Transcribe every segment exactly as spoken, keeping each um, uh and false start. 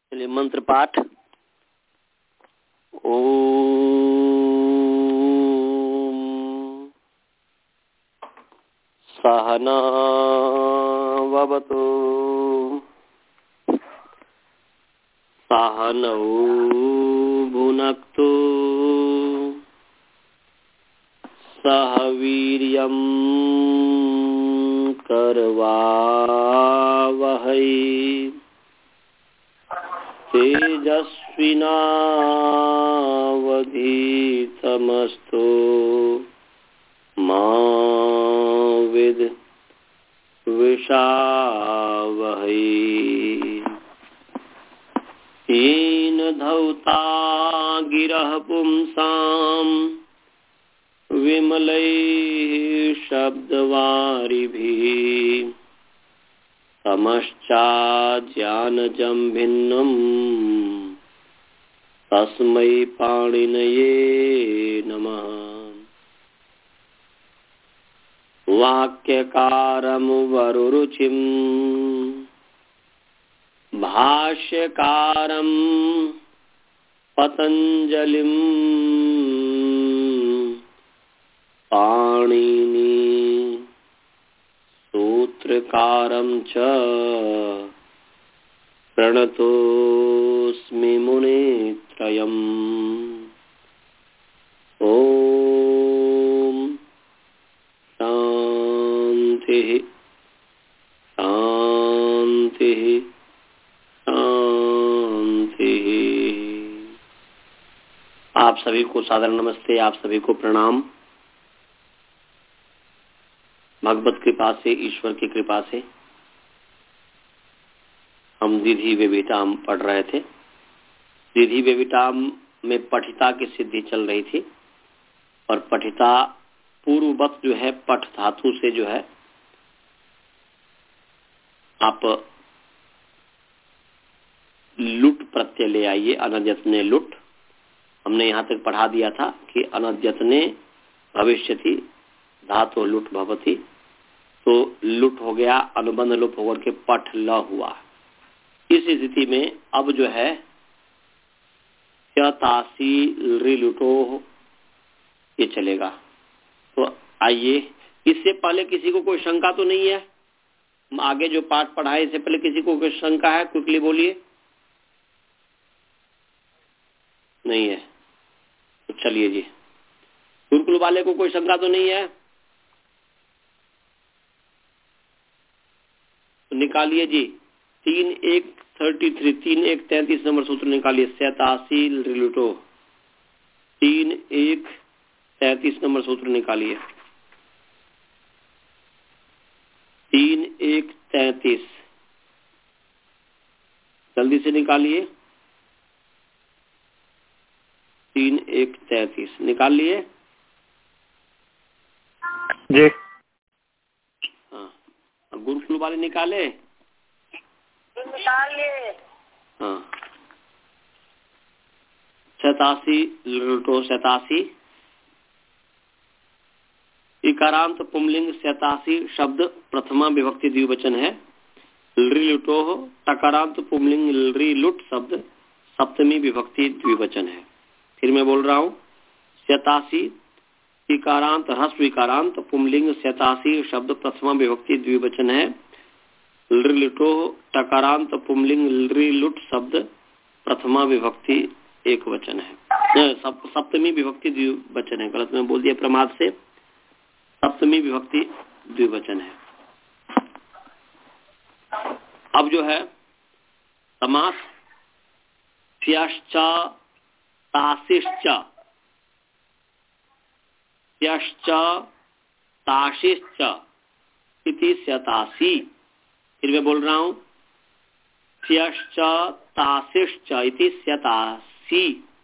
चलिए मंत्र पाठ। ओम सहना ववतु सहनौ भुनक्तु सह वीर्यं करवावहै तेजस्विनावधीतमस्तु मा विद्विषावहै। येन धौता गिरः पुंसां विमलैः शब्दवारिभिः तमश्चाज्ञानजं भिन्नं तस्मै पाणिनये नमः। वाक्यकारं वरुरुचिं भाष्यकारं पतञ्जलिं पाणिनि सूत्रकारं च प्रणतोऽस्मि मुनित्रयम्। ओम शांति शांति शांति। आप सभी को सादर नमस्ते, आप सभी को प्रणाम। भगवत कृपा से, ईश्वर की कृपा से हम दीधी वेविताम पढ़ रहे थे। दीधी वेविताम में पठिता की सिद्धि चल रही थी और पठिता पूर्ववत जो है पठ धातु से जो है आप लुट प्रत्यय ले आइए। अनद्यतने लुट, हमने यहाँ तक पढ़ा दिया था कि अनद्यतने भविष्यति धातु लुट भवति, तो लुट हो गया, अनुबंध लुट होकर के पठ ल हुआ। इस स्थिति में अब जो है तासी लुटो ये चलेगा। तो आइए, इससे पहले किसी को कोई शंका तो नहीं है? आगे जो पाठ पढ़ाए इससे पहले किसी को कोई शंका है? क्विकली बोलिए। नहीं है तो चलिए जी, गुरुकुल वाले को कोई शंका तो नहीं है? तो निकालिए जी, तीन एक थर्टी थ्री तीन एक तैंतीस नंबर सूत्र निकालिए। सैतासी रिलुटो, तीन एक तैंतीस नंबर सूत्र निकालिए। तीन एक तैंतीस, जल्दी से निकालिए। तीन एक तैंतीस निकाल लिए जी? हाँ, अब गुरुकुल वाले निकाले? निकाल लिए। हाँ, सतासी लुटो सतासी, इकारांत पुंलिंग सतासी शब्द प्रथमा विभक्ति द्विवचन है। लुटो टकारांत पुंलिंग लुट शब्द सप्तमी विभक्ति द्विवचन है। फिर मैं बोल रहा हूँ, सतासी इकारांत ह्रस्व इकारांत पुंलिंग सतासी शब्द प्रथमा विभक्ति द्विवचन है। लुटो टकारांत पुंलिंग लुट शब्द प्रथमा विभक्ति एक वचन है, सप्तमी विभक्ति द्विवचन है। गलत में बोल दिया प्रमाद से, सप्तमी विभक्ति द्विवचन है। अब जो है समास स्यश्च तासिश्च, स्यश्च तासिश्च इति सतासी। फिर मैं बोल रहा हूं, स्यश्च तासिश्च इति सतासी।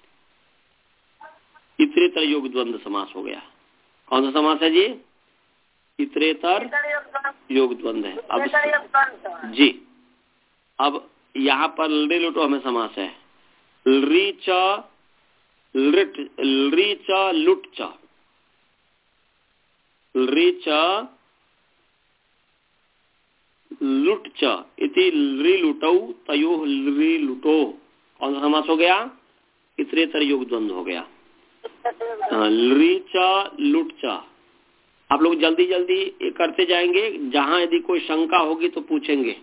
इतरेतर योग द्वंद्व समास हो गया। कौन सा समास है जी? इतरेतर योग द्वंद्व है। अब जी, अब यहाँ पर लृ लुटो हमें समास है। लृ च लृट लृ च लुट च, लृ च लुट च इति लृ लुटौ तयोः लृ लुटो। कौन सा समास हो गया? इतरेतर योग द्वंद्व हो गया। लृ च लुट च। आप लोग जल्दी जल्दी करते जाएंगे, जहां यदि कोई शंका होगी तो पूछेंगे।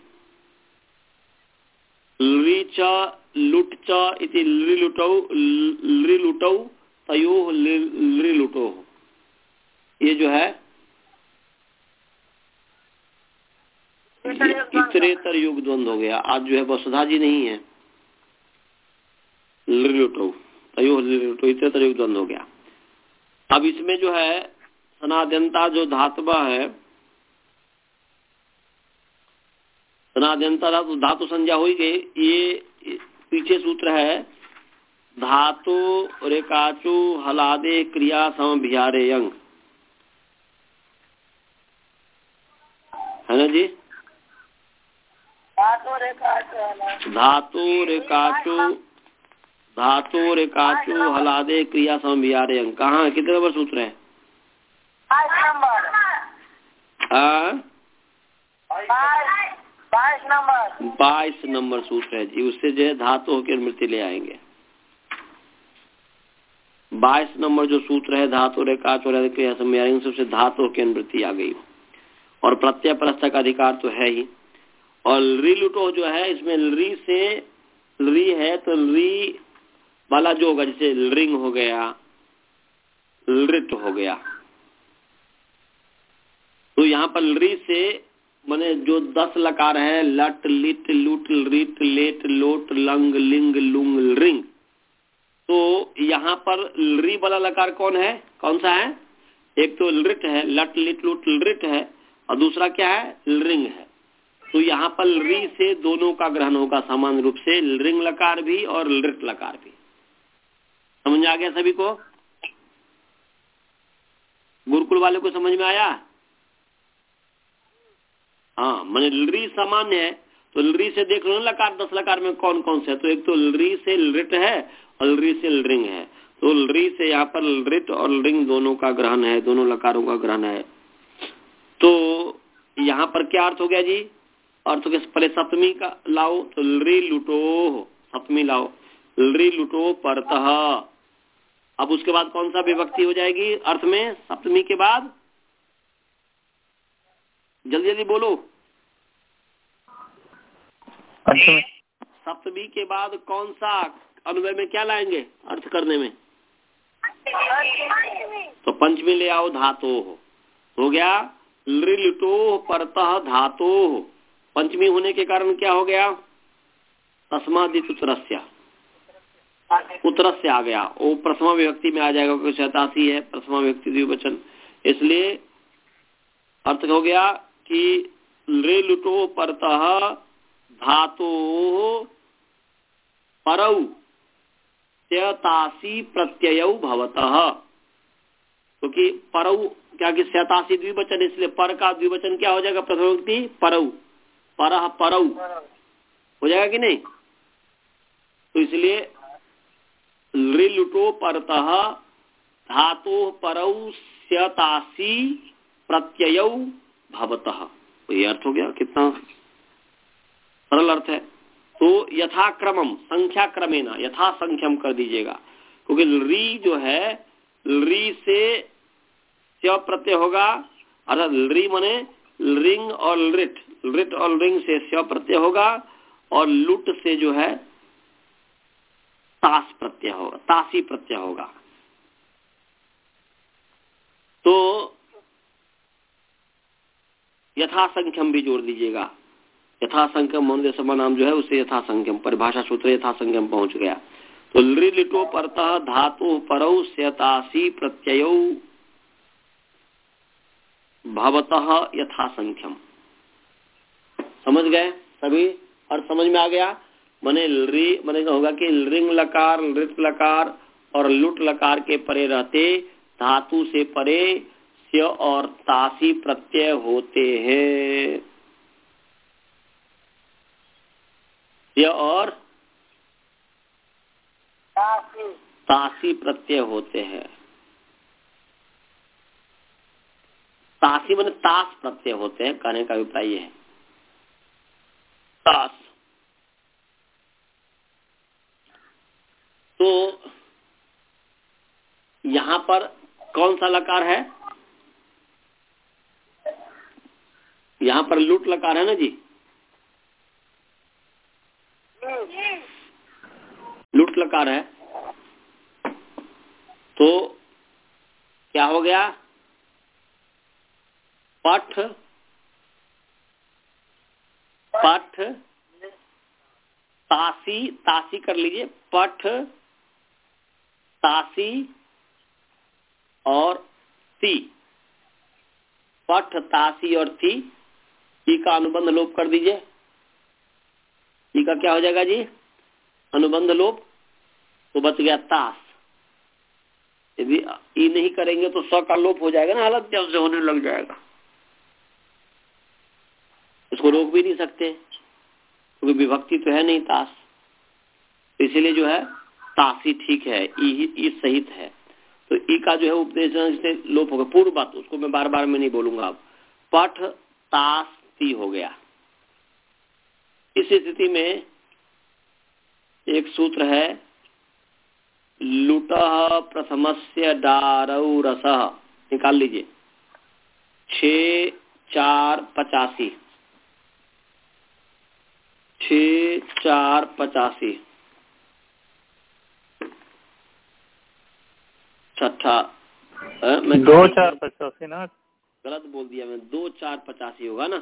लृ च लुट च इति लृ लुटौ लृ लुटौ तयोः लृ लुटो। ये जो है इतरेतर युग द्वंद्व हो गया। आज जो है वसुधा जी नहीं है। लृ लुटो तयोः लृ लुटो इतरेतर युग द्वंद्व हो गया। अब इसमें जो है सनाद्यंता जो धातुवा है, सनाद्यंता धातु धातु संज्ञा हुई गई। ये पीछे सूत्र है धातु रेकाचु हलादे क्रिया समभिहारे यंग, है ना जी? धातु रेकाचु धातु रेकाचु हलादे क्रिया समभिहारे यंग। कहाँ है? कितने नंबर सूत्र है? बाईस नंबर बाईस नंबर सूत्र है जी। उससे जो है धातु होकर मृत्यु ले आएंगे। बाईस नंबर जो सूत्र है धातु रेकाच और क्रिया समभिहारे सबसे धातु होकर मृत्यु आ गई। और प्रत्यय परस्थ का अधिकार तो है ही। और लृ लुटो जो है इसमें लृ से लृ है तो लृ वाला जो होगा, जैसे लृंग हो गया, लृट हो गया, तो यहाँ पर लृ से माने जो दस लकार है लट लिट लुट रिट लेट लोट लंग लिंग लुंग लृंग, तो यहाँ पर लृ वाला लकार कौन है? कौन सा है? एक तो लृट है, लट लिट लुट लृट है, और दूसरा क्या है? लृंग है। तो यहाँ पर लृ से दोनों का ग्रहण होगा समान रूप से, लृंग लकार भी और लृट लकार भी। समझ आ गया सभी को? गुरुकुल वाले को समझ में आया? हाँ, मैंने लृ सामान्य है तो लृ से देख लो ना लकार दस लकार में कौन कौन से है। तो एक तो लृ से लृट है और लृ से लृंग है। तो लृ से यहाँ पर लृट और लृंग दोनों का ग्रहण है, दोनों लकारों का ग्रहण है। तो यहाँ पर क्या अर्थ हो गया जी? अर्थ हो गया पहले सप्तमी का लाओ तो लृ लुटो, सप्तमी लाओ लृ लुटो परतः। अब उसके बाद कौन सा विभक्ति हो जाएगी अर्थ में? सप्तमी के बाद जल्दी जल्दी बोलो। सप्तमी के बाद कौन सा अनुव्यय में क्या लाएंगे अर्थ करने में? तो पंचमी ले आओ धातो हो गया लृ लुटो परतः धातो। पंचमी होने के कारण क्या हो गया? तस्मादित उत्तरस्य, उत्तरस्य आ गया। वो प्रथमा विभक्ति में आ जाएगा क्योंकि शतासी है, प्रथमा विभक्ति द्विवचन, इसलिए अर्थ हो गया कि लृ लुटो परतः धातो परौ त्यतासी प्रत्ययौ भवतः। क्योंकि तो परौ क्या कि शतासी द्विवचन, इसलिए पर का द्विवचन क्या हो जाएगा? प्रथमा विभक्ति परौ, परह परौ हो जाएगा कि नहीं? तो इसलिए लृ लुटो परतः धातो परौ स्यतासी प्रत्ययौ भवतः। तो ये अर्थ हो गया। कितना सरल अर्थ है। तो यथाक्रमम संख्या क्रमेण यथा संख्यम कर दीजिएगा, क्योंकि लृ जो है लृ से स्य प्रत्यय होगा, अर्थात लृ माने लृंग और लृट, लृट और लृंग से स्य प्रत्यय होगा, और लुट से जो है तास प्रत्यय होगा, तासी प्रत्यय होगा। तो यथासंख्यम भी जोड़ दीजिएगा। यथासंख्यम होने समान नाम जो है उससे यथासंख्यम परिभाषा सूत्र यथासंख्यम पहुंच गया। तो लृ लिटो परतः धातु परौ स्यतासी प्रत्ययौ भवतः यथासंख्यम। समझ गए सभी? और समझ में आ गया? मने लृ मने होगा कि लृंग लकार लृट लकार और लुट लकार के परे रहते धातु से परे स्य और तासी प्रत्यय होते हैं। स्य और तासी प्रत्यय होते हैं। तासी माने तास प्रत्यय होते हैं, कहने का अभिप्राय है। तास। तो यहाँ पर कौन सा लकार है? यहाँ पर लुट लकार है ना जी, लुट लकार है। तो क्या हो गया? पठ पठ तासी, तासी कर लीजिए, पठ तासी और ती, पठ तासी और ती, ई का अनुबंध लोप कर दीजिए। ई का क्या हो जाएगा जी? अनुबंध लोप। तो बच गया तास। यदि ई नहीं करेंगे तो स का लोप हो जाएगा ना, हालत जब से होने लग जाएगा, उसको रोक भी नहीं सकते क्योंकि विभक्ति तो है नहीं तास। तो इसीलिए जो है तासी ठीक है, ई, ई सहित है। तो ई का जो है उपदेश से लोप होगा। पूर्व बात उसको मैं बार बार में नहीं बोलूंगा। अब पठ तास ती हो गया। इस स्थिति में एक सूत्र है, लुटः प्रथमस्य दारौ रसः, निकाल लीजिए। छ चार पचासी, छ चार पचासी, छठा मैं दो चार पचासी ना, गलत बोल दिया मैं, दो चार पचासी होगा ना,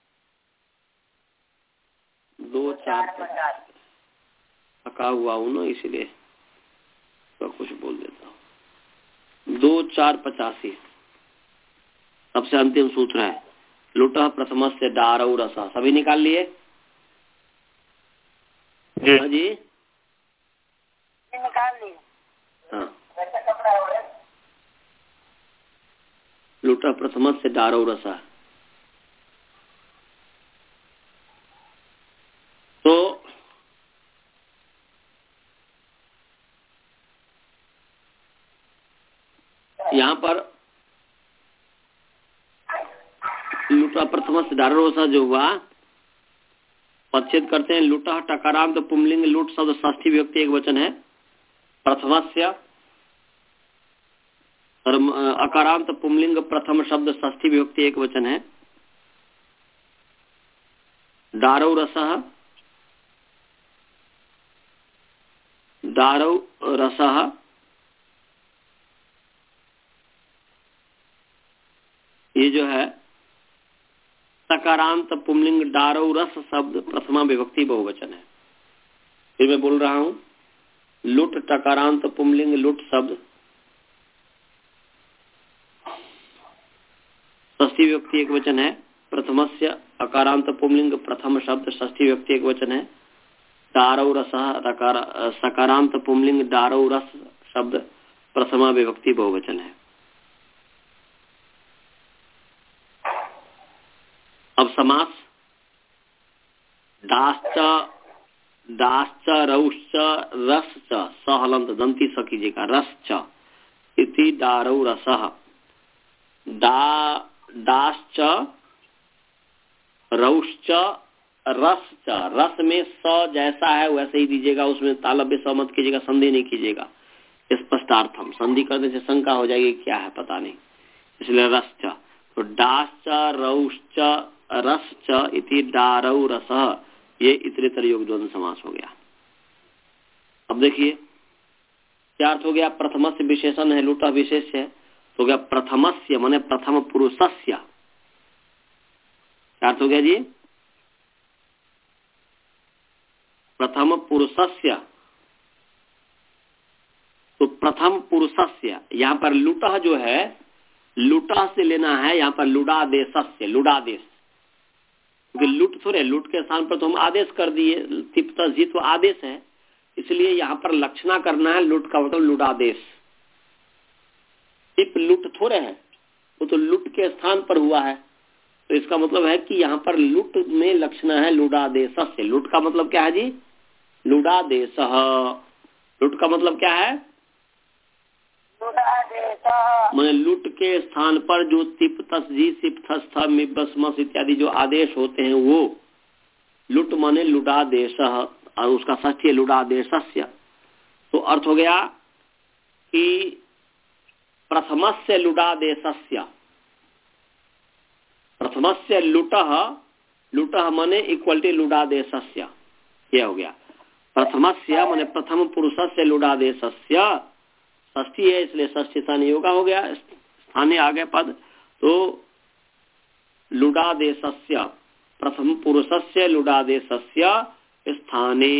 दो चार पचासी थका हुआ हूँ ना, इसलिए तो कुछ बोल देता हूँ। दो चार पचासी सबसे अंतिम सूत्र है, लुटः प्रथम से दारौ रसा। सभी निकाल लिए जी जी? निकाल लिए। हाँ, लुटः प्रथम से दारौ रसा। तो यहाँ पर लुटा प्रथम से दारौ रसा जो हुआ, पदच्छेद करते हैं। लुटः टकारांत पुंलिंग लुट शब्द षष्ठी विभक्ति एक वचन है। प्रथमस्य अकारांत पुंलिंग प्रथम शब्द षष्ठी विभक्ति एक वचन है। दारौ रसः, दारौ रसः, ये जो है सकारांत पुंलिंग दारौ रस शब्द प्रथमा विभक्ति बहुवचन है। फिर मैं बोल रहा हूं, लुट टकारांत पुंलिंग लुट शब्द षष्ठी विभक्ति एक वचन है। प्रथमस्य अकारांत पुंलिंग प्रथम शब्द षष्ठी विभक्ति एक वचन है। दारौ रसः सकारांत पुंलिंग दारौ रस शब्द प्रथमा विभक्ति बहुवचन है। अब समास, दाश्च दाश्च रौश्च रसच, सहलंत दंती स कीजिएगा, रसच इति दारौ रसः। दा दाश्च रौश्च रसच, रस में स जैसा है वैसे ही दीजिएगा, उसमें तालव्य स मत कीजिएगा, संधि नहीं कीजिएगा। स्पष्टार्थम, संधि करने से शंका हो जाएगी क्या है पता नहीं, इसलिए रसच। तो दाश्च रौश्च रसच इति दारौ रसः, ये इतरेतर योग द्वंद्व समास हो गया। अब देखिए क्या अर्थ हो गया। प्रथमस्य विशेषण है, लुटः विशेष है, तो गया प्रथमस्य माने प्रथम पुरुषस्य। क्या अर्थ हो गया जी? प्रथम पुरुषस्य। तो प्रथम पुरुषस्य, यहाँ पर लुटः जो है, लुटः से लेना है यहाँ पर लुडादेशस्य, लुडादेश, क्योंकि लुट थोड़े, लुट के स्थान पर तो हम आदेश कर दिए, तिप्त जित्व आदेश है, इसलिए यहाँ पर लक्षणा करना है, लुट का मतलब लुडादेश। टिप लुट थोड़े है, वो तो लुट के स्थान पर हुआ है, तो इसका मतलब है कि यहाँ पर लुट में लक्षणा है लुडादेशस्य। लुट का मतलब क्या है जी? लुडादेशः। लुट का मतलब क्या है? मैंने लुट के स्थान पर जो तिप तस जी सिप थस था मिबसमस इत्यादि जो आदेश होते हैं वो लुट माने लुडादेश, और उसका षष्ठी है लुडादेशस्य। तो अर्थ हो गया कि प्रथमस्य लुडादेशस्य, प्रथमस्य लुटः, लुटः माने इक्वलिटी लुडादेशस्य, यह हो गया। प्रथमस्य माने प्रथम पुरुषस्य लुडादेशस्य, षष्ठी है इसलिए षष्ठी स्थानीय योगा हो गया, स्थानीय आ गया पद। तो लुडादेशस्य, प्रथम पुरुषस्य लुडादेशस्य स्थाने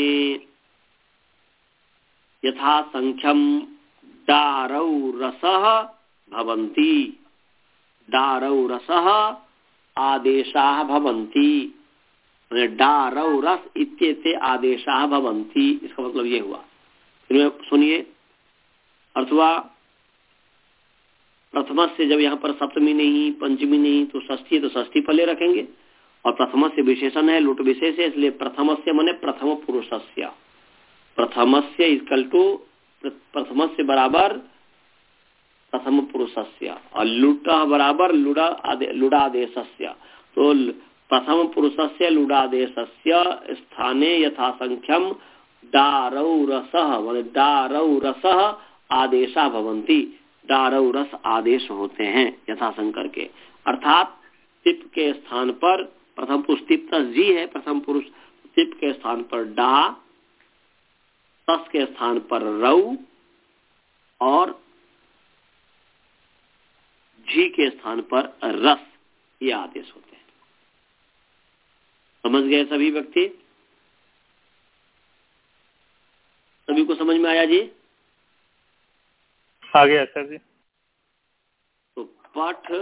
यथा संख्यम दारौ रसः भवन्ति, दारौ रसः आदेशाः भवन्ति, दारौ रस इत्येते आदेशाः भवन्ति, इसका मतलब ये हुआ। सुनिए अर्थवा प्रथम से जब यहाँ पर सप्तमी नहीं पंचमी नहीं तो षष्ठी, तो षष्ठी पहले रखेंगे, और प्रथम से विशेषण है, लुट विशेष है, इसलिए प्रथम से माने प्रथम पुरुषस्य, प्रथम से इक्वल टू प्रथम से बराबर प्रथम पुरुषस्य, और लुट बराबर लुड़ा लुडादेशस्य। तो प्रथम पुरुषस्य लुडादेशस्य स्थाने यथा संख्यम दारौ रसः माने दारौ रसः आदेशा भवन्ति, दारौ रस आदेश होते हैं यथा संकर के, अर्थात तिप के स्थान पर प्रथम पुरुष तिप जी है, प्रथम पुरुष तिप के स्थान पर डा, तस के स्थान पर रौ, और जी के स्थान पर रस, ये आदेश होते हैं। समझ गए सभी व्यक्ति? सभी को समझ में आया जी? आ गया सर जी। तो पठ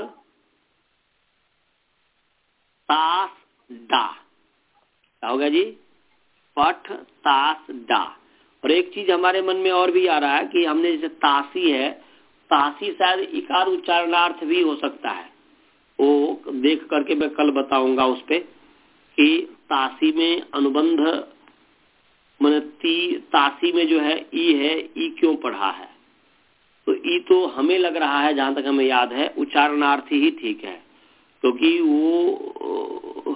तास डा क्या होगा जी? पठ तास डा। और एक चीज हमारे मन में और भी आ रहा है कि हमने जैसे तासी है, तासी शायद इकार उच्चारणार्थ भी हो सकता है, वो देख करके मैं कल बताऊंगा उस पे कि तासी में अनुबंध माने ती तासी में जो है ई है, ई क्यों पढ़ा है? तो ई तो हमें लग रहा है, जहां तक हमें याद है, उच्चारणार्थी ही ठीक है, क्योंकि तो वो,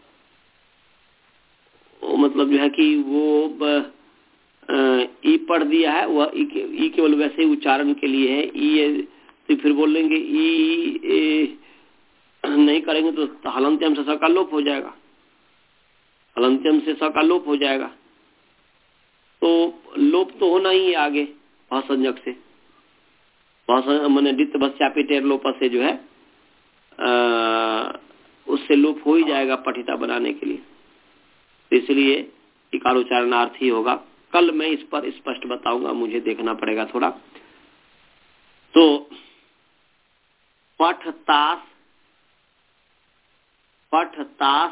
वो मतलब जो है कि वो ब, ई पढ़ दिया है, वह ई केवल वैसे ही उच्चारण के लिए है। ई तो फिर बोलेंगे ई नहीं करेंगे तो हलंत्यम से स का लोप हो जाएगा, हलंत्यम से स का लोप हो जाएगा, तो लोप तो होना ही है आगे भाषंजक से, मैंने दित्य भस्यापी टेर लोप से जो है आ, उससे लोप हो ही जाएगा पठिता बनाने के लिए, तो इसलिए इकार उच्चारणार्थी होगा। कल मैं इस पर स्पष्ट बताऊंगा, मुझे देखना पड़ेगा थोड़ा। तो पठ तास, पठ तास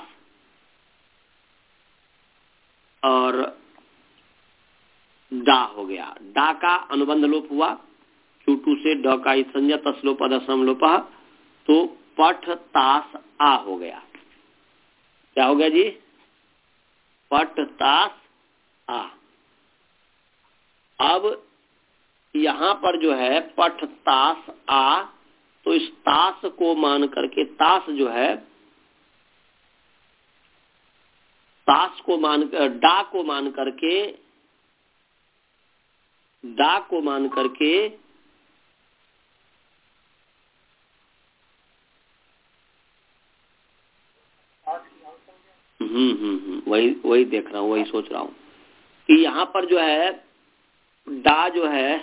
और डा हो गया, डा का अनुबंध लोप हुआ, चूटू से ड का संज्ञा तस्लोप अदसम लोप, तो पठ तास आ हो गया। क्या हो गया जी? पठ तास आ। अब यहाँ पर जो है पठ तास आ, तो इस तास को मान करके, तास जो है तास को मान कर, डा को मान करके, डा को मान करके हम्म हम्म हम्म वही वही देख रहा हूँ, वही सोच रहा हूँ कि यहाँ पर जो है डा जो है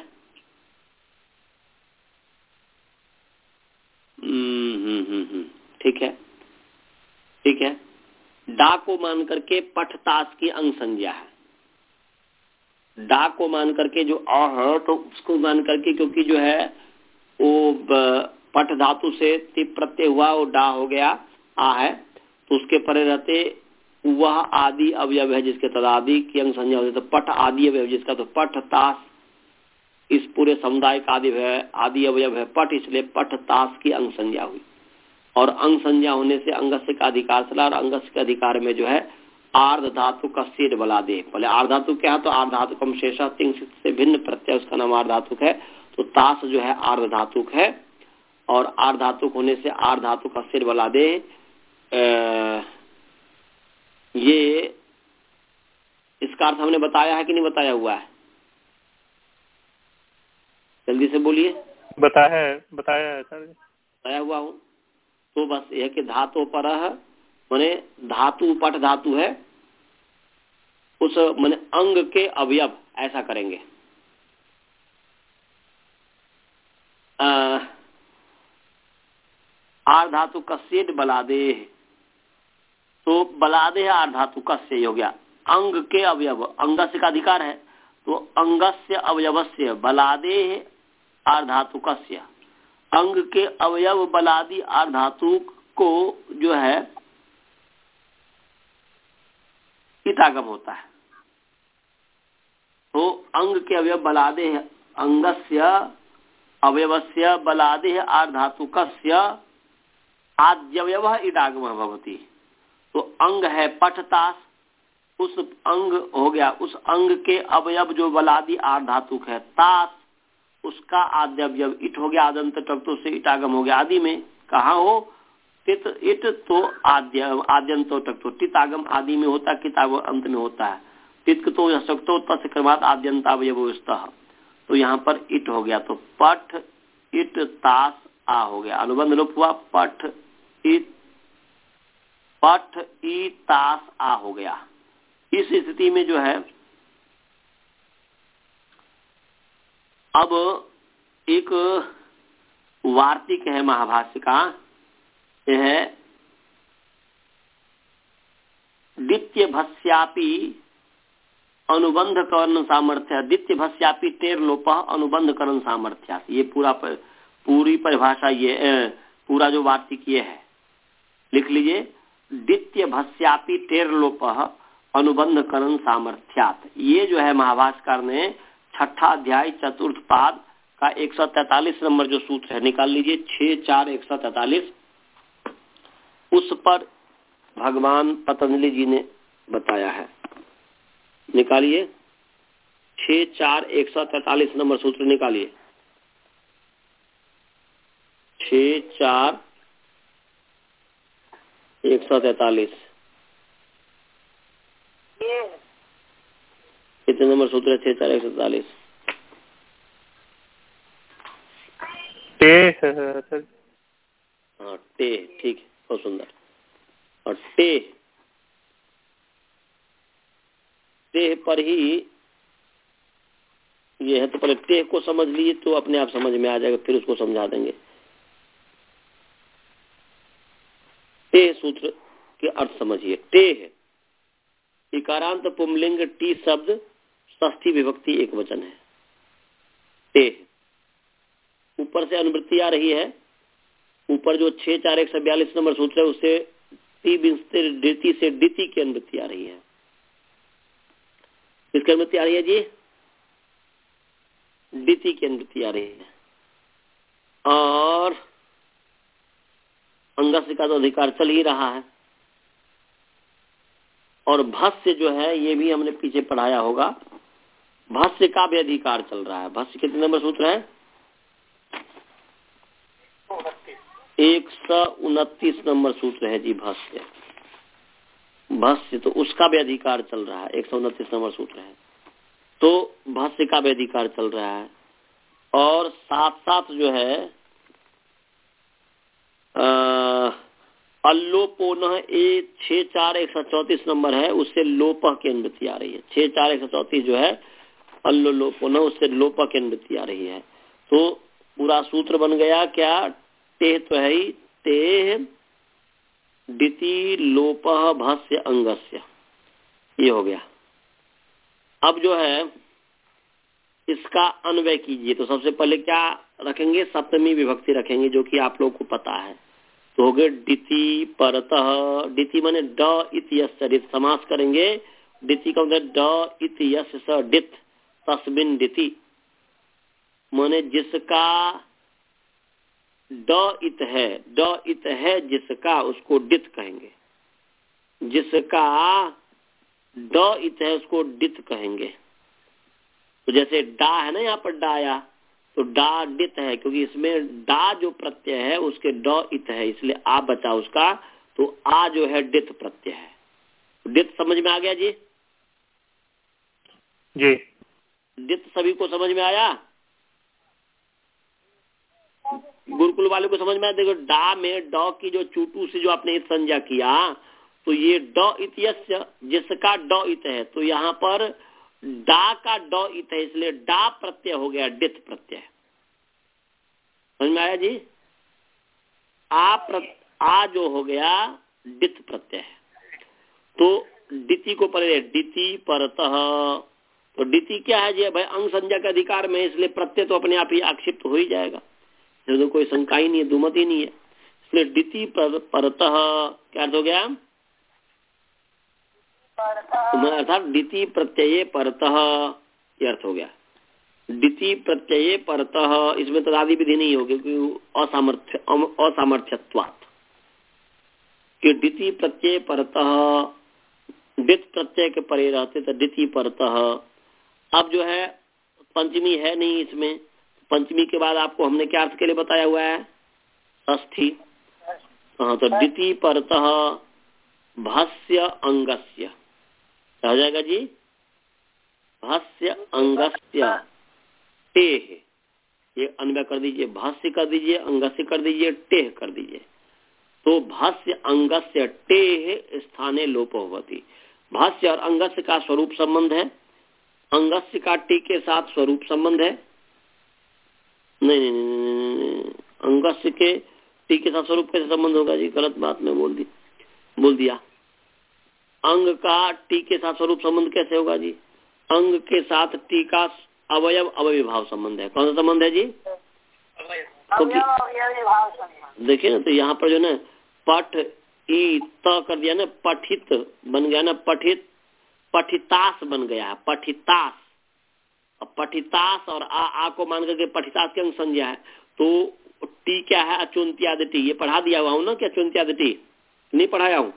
हम्म हम्म हम्म ठीक है, ठीक है, डा को मान करके पठ तास की अंग संज्ञा है, डा को मान करके जो अ है तो उसको मान करके, क्योंकि जो है वो पठ धातु से तिप प्रत्यय हुआ, वो डा हो गया, आ है, तो उसके परे रहते वह आदि अवयव है जिसके तदादि की अंग संज्ञा होती है, तो पठ आदि अवयव जिसका, तो पठ तास इस पूरे समुदाय का आदि है, आदि अवयव है पठ, इसलिए पठ तास की अंग संज्ञा हुई, और अंग संज्ञा होने से अंगस्य का अधिकार चला, और अंगस्य के अधिकार में जो है आर्ध धातु का सिर बला दे। पहले आर्ध धातु क्या है? तो आर्ध धातु कम शेषा तिंग से भिन्न प्रत्यय, उसका नाम आर्ध धातुक है, तो तास जो है आर्ध धातुक है, और आर्ध धातुक होने से आर्ध धातु का सिर बला दे। ये इसका अर्थ हमने बताया है कि नहीं बताया हुआ है? जल्दी से बोलिए। बताया है, बताया है सर, बताया हुआ हूँ। तो बस यह कि धातु पर माने धातु पट धातु है, उस माने अंग के अवयव, ऐसा करेंगे। आर धातु कस्य बलादे, तो बलादे आर धातु कस्य हो गया। अंग के अवयव, अंगस्य का अधिकार है, तो अंगस्य अवयवस्य बलादे आर धातु कस्य, अंग के अवयव बलादि आर धातु को जो है इटागम होता है। तो अंग के अवयव बलादे अंगस्य अवयवस्य बलादे आर धातु कस्य आद्यवयव इटागम भवति। तो अंग है पठतास, उस अंग हो गया, उस अंग के अवयव जो बलादि आर धातुक है, तास उसका आद्यवयव इट हो गया, आदंत टक्तो से इटागम हो गया। आदि में कहा हो तित इट, तो आद्य आद्यंतो टक्तो, टित आगम आदि में होता है, किताब अंत में होता है। तित तो शक्तो तत्क्रमात् आद्यंतावयवो स्तः, तो यहाँ पर इट हो गया। तो पठ इट तास आ हो गया, अनुबंध लोप हुआ, पठ इट पठ ई तास आ हो गया। इस स्थिति में जो है अब एक वार्तिक है महाभाष्य का, यह है द्वितीय भस्यापि अनुबंध करण सामर्थ्य, द्वितीय भस्यापि टेर लोप अनुबंध करण सामर्थ्य। ये पूरा पर, पूरी परिभाषा ये पूरा जो वार्तिक ये है, लिख लीजिए। द्वितीय भस्यापि टेर लोप अनुबंध करण सामर्थ्यात, ये जो है महाभाष्यकार ने छठा अध्याय चतुर्थ पाद का एक सौ तैतालीस नंबर जो सूत्र है निकाल लीजिए, छह चार एक सौ तैतालीस। उस पर भगवान पतंजलि जी ने बताया है, निकालिए। छह चार एक सौ तैतालीस नंबर सूत्र निकालिए। छह चार एक सौ तैतालीस कितने नंबर सूत्र है? छह चार एक सौ तैतालीस टे सर। हाँ टे, ठीक है, बहुत सुंदर। और टे टे पर ही ये है, तो पहले टे को समझ लीजिए तो अपने आप समझ में आ जाएगा, फिर उसको समझा देंगे। टे सूत्र के अर्थ समझिए। टे है इकारांत पुंलिंग टी शब्द षष्ठी विभक्ति एक वचन है। टे ऊपर से अनुवृत्ति आ रही है, ऊपर जो छह चार एक सौ बयालीस नंबर सूत्र है उससे टी विंशति से डिति की अनुवृत्ति आ रही है। किसकी अनुवृत्ति आ रही है जी? डिति की अनुवृत्ति आ रही है। और अंगस्य का तो अधिकार चल ही रहा है। और भस्य जो है ये भी हमने पीछे पढ़ाया होगा, भस्य का भी अधिकार चल रहा है। भस्य कितने नंबर सूत्र है? एक सौ उनतीस नंबर सूत्र है जी भस्य। भस्य तो उसका भी अधिकार चल रहा है, एक सौ उनतीस नंबर सूत्र है, तो भस्य का भी अधिकार चल रहा है। और साथ साथ जो है अल्लोपोन एक छह चार एक सौ चौतीस नंबर है, उससे लोप की अनुवृत्ति आ रही है। छह चार एक सौ चौतीस जो है अल्लोपोन, उससे लोप की अनुवृत्ति आ रही है। तो पूरा सूत्र बन गया क्या? टेह तो है ही, टेह डिति लोप भस्य अंगस्य, ये हो गया। अब जो है इसका अन्वय कीजिए, तो सबसे पहले क्या रखेंगे? सप्तमी विभक्ति रखेंगे, जो कि आप लोग को पता है। तो हो गए डिति परतः, डिति माने ड इति यस्य डित, समास करेंगे। डिति का मतलब ड इति यस्य स डित, तस्मिन् डिति माने जिसका ड इत है, ड इत है जिसका, उसको डित कहेंगे। जिसका ड इत है उसको डित कहेंगे। तो जैसे डा है ना, यहाँ पर डाया, तो डा डित है, क्योंकि इसमें डा जो प्रत्यय है उसके ड इत है, इसलिए आ बचा उसका, तो आ जो है डित प्रत्यय है। डित समझ में आ गया जी? जी। डित सभी को समझ में आया? गुरुकुल वाले को समझ में आया? देखो डा में ड की जो चूटू से जो आपने इत संज्ञा किया, तो ये ड इत्यस्य जिसका ड इत है, तो यहाँ पर डा का ड इत है, इसलिए डा प्रत्यय हो गया डित प्रत्यय। समझ में आया जी? आ प्र, आ जो हो गया डित प्रत्यय है। तो डिति को परे डिति परतः, तो डिति क्या है जी? भाई अंग संज्ञा के अधिकार में, इसलिए प्रत्यय तो अपने आप ही आक्षिप्त हो ही जाएगा, तो कोई शंका ही नहीं है, दुमत ही नहीं है। इसलिए डिति पर, परतः क्या अर्थ हो गया? अर्थात डिति प्रत्यय परतः ये अर्थ हो गया। डिति प्रत्यय परतः, इसमें तदादि विधि नहीं होगी क्योंकि असामर्थ्य असामर्थ्यत्वात्, कि डिति प्रत्यय परतः, डित प्रत्यय के परे रहते तो डिति परतः। अब जो है पंचमी है नहीं इसमें, पंचमी के बाद आपको हमने क्या अर्थ के लिए बताया हुआ है? षष्ठी। हाँ, तो डिति परतः भाष्य अंगस्य क्या हो जाएगा जी? भाष्य अंगस्य टेह, ये अन्वय कर दीजिए, भाष्य कर दीजिए, अंगस्य कर दीजिए, टेह कर दीजिए। तो भाष्य अंगस्य टेह स्थाने लोपो होती। भाष्य और अंगस्य का स्वरूप संबंध है, अंगस्य का टी के साथ स्वरूप संबंध है। नहीं नहीं नहीं, अंगस्य के टी के साथ स्वरूप कैसे संबंध होगा जी? गलत बात मैं बोल दी बोल दिया। अंग का टी के साथ स्वरूप संबंध कैसे होगा जी? अंग के साथ टी का अवयव अवयवी भाव संबंध है। कौन सा संबंध है जी? तो देखिए ना, तो यहाँ पर जो ना पठ ई त कर दिया ना, पठित बन गया ना, पठित पठितास बन गया है, पठितास। अब पठितास और आ, आ को मान करके पठितास के अंग संज्ञा है, तो टी क्या है? अचुंत्यादि टी। ये पढ़ा दिया हुआ हूँ ना कि अचुंत्यादि टी नहीं पढ़ाया हूँ?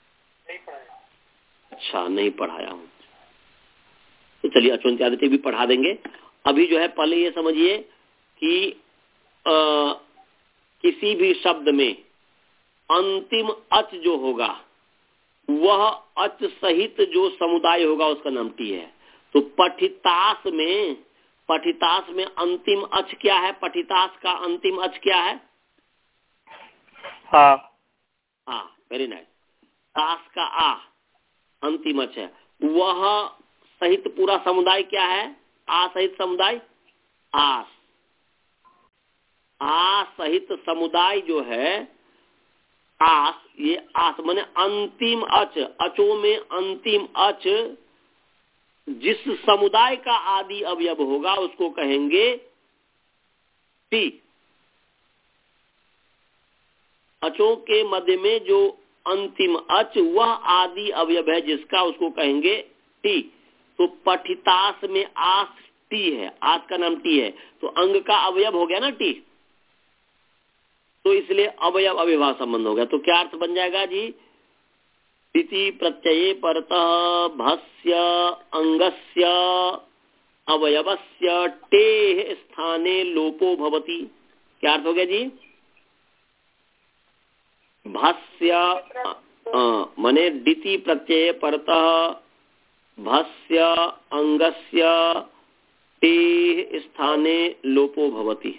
अच्छा, नहीं पढ़ाया हूँ, तो चलिए अचुंत्यादि टी भी पढ़ा देंगे। अभी जो है पहले ये समझिए कि आ, किसी भी शब्द में अंतिम अच जो होगा वह अच सहित जो समुदाय होगा उसका नाम टी है। तो पठितास में पठितास में अंतिम अच क्या है? पठितास का अंतिम अच क्या है? हाँ हाँ, वेरी नाइस। तास का आ अंतिम अच है, वह सहित पूरा समुदाय क्या है? आ सहित समुदाय आस। आ सहित समुदाय जो है आस, ये आस माने अंतिम अच, अचो में अंतिम अच जिस समुदाय का आदि अवयव होगा उसको कहेंगे टी। अचों के मध्य में जो अंतिम अच वह आदि अवयव है जिसका, उसको कहेंगे टी। तो पठितास में आस टी है, आस का नाम टी है, तो अंग का अवयव हो गया ना टी, तो इसलिए अवयव अविभाव संबंध हो गया। तो क्या अर्थ बन जाएगा जी? इति प्रत्यये परतः भस्य अंगस्य अवयवस्य टेह स्थाने लोपो भवति। क्या अर्थ हो गया जी? भाष्य माने डिति प्रत्यय परतः भाष्य अंगस्य टेह स्थाने लोपो भवति।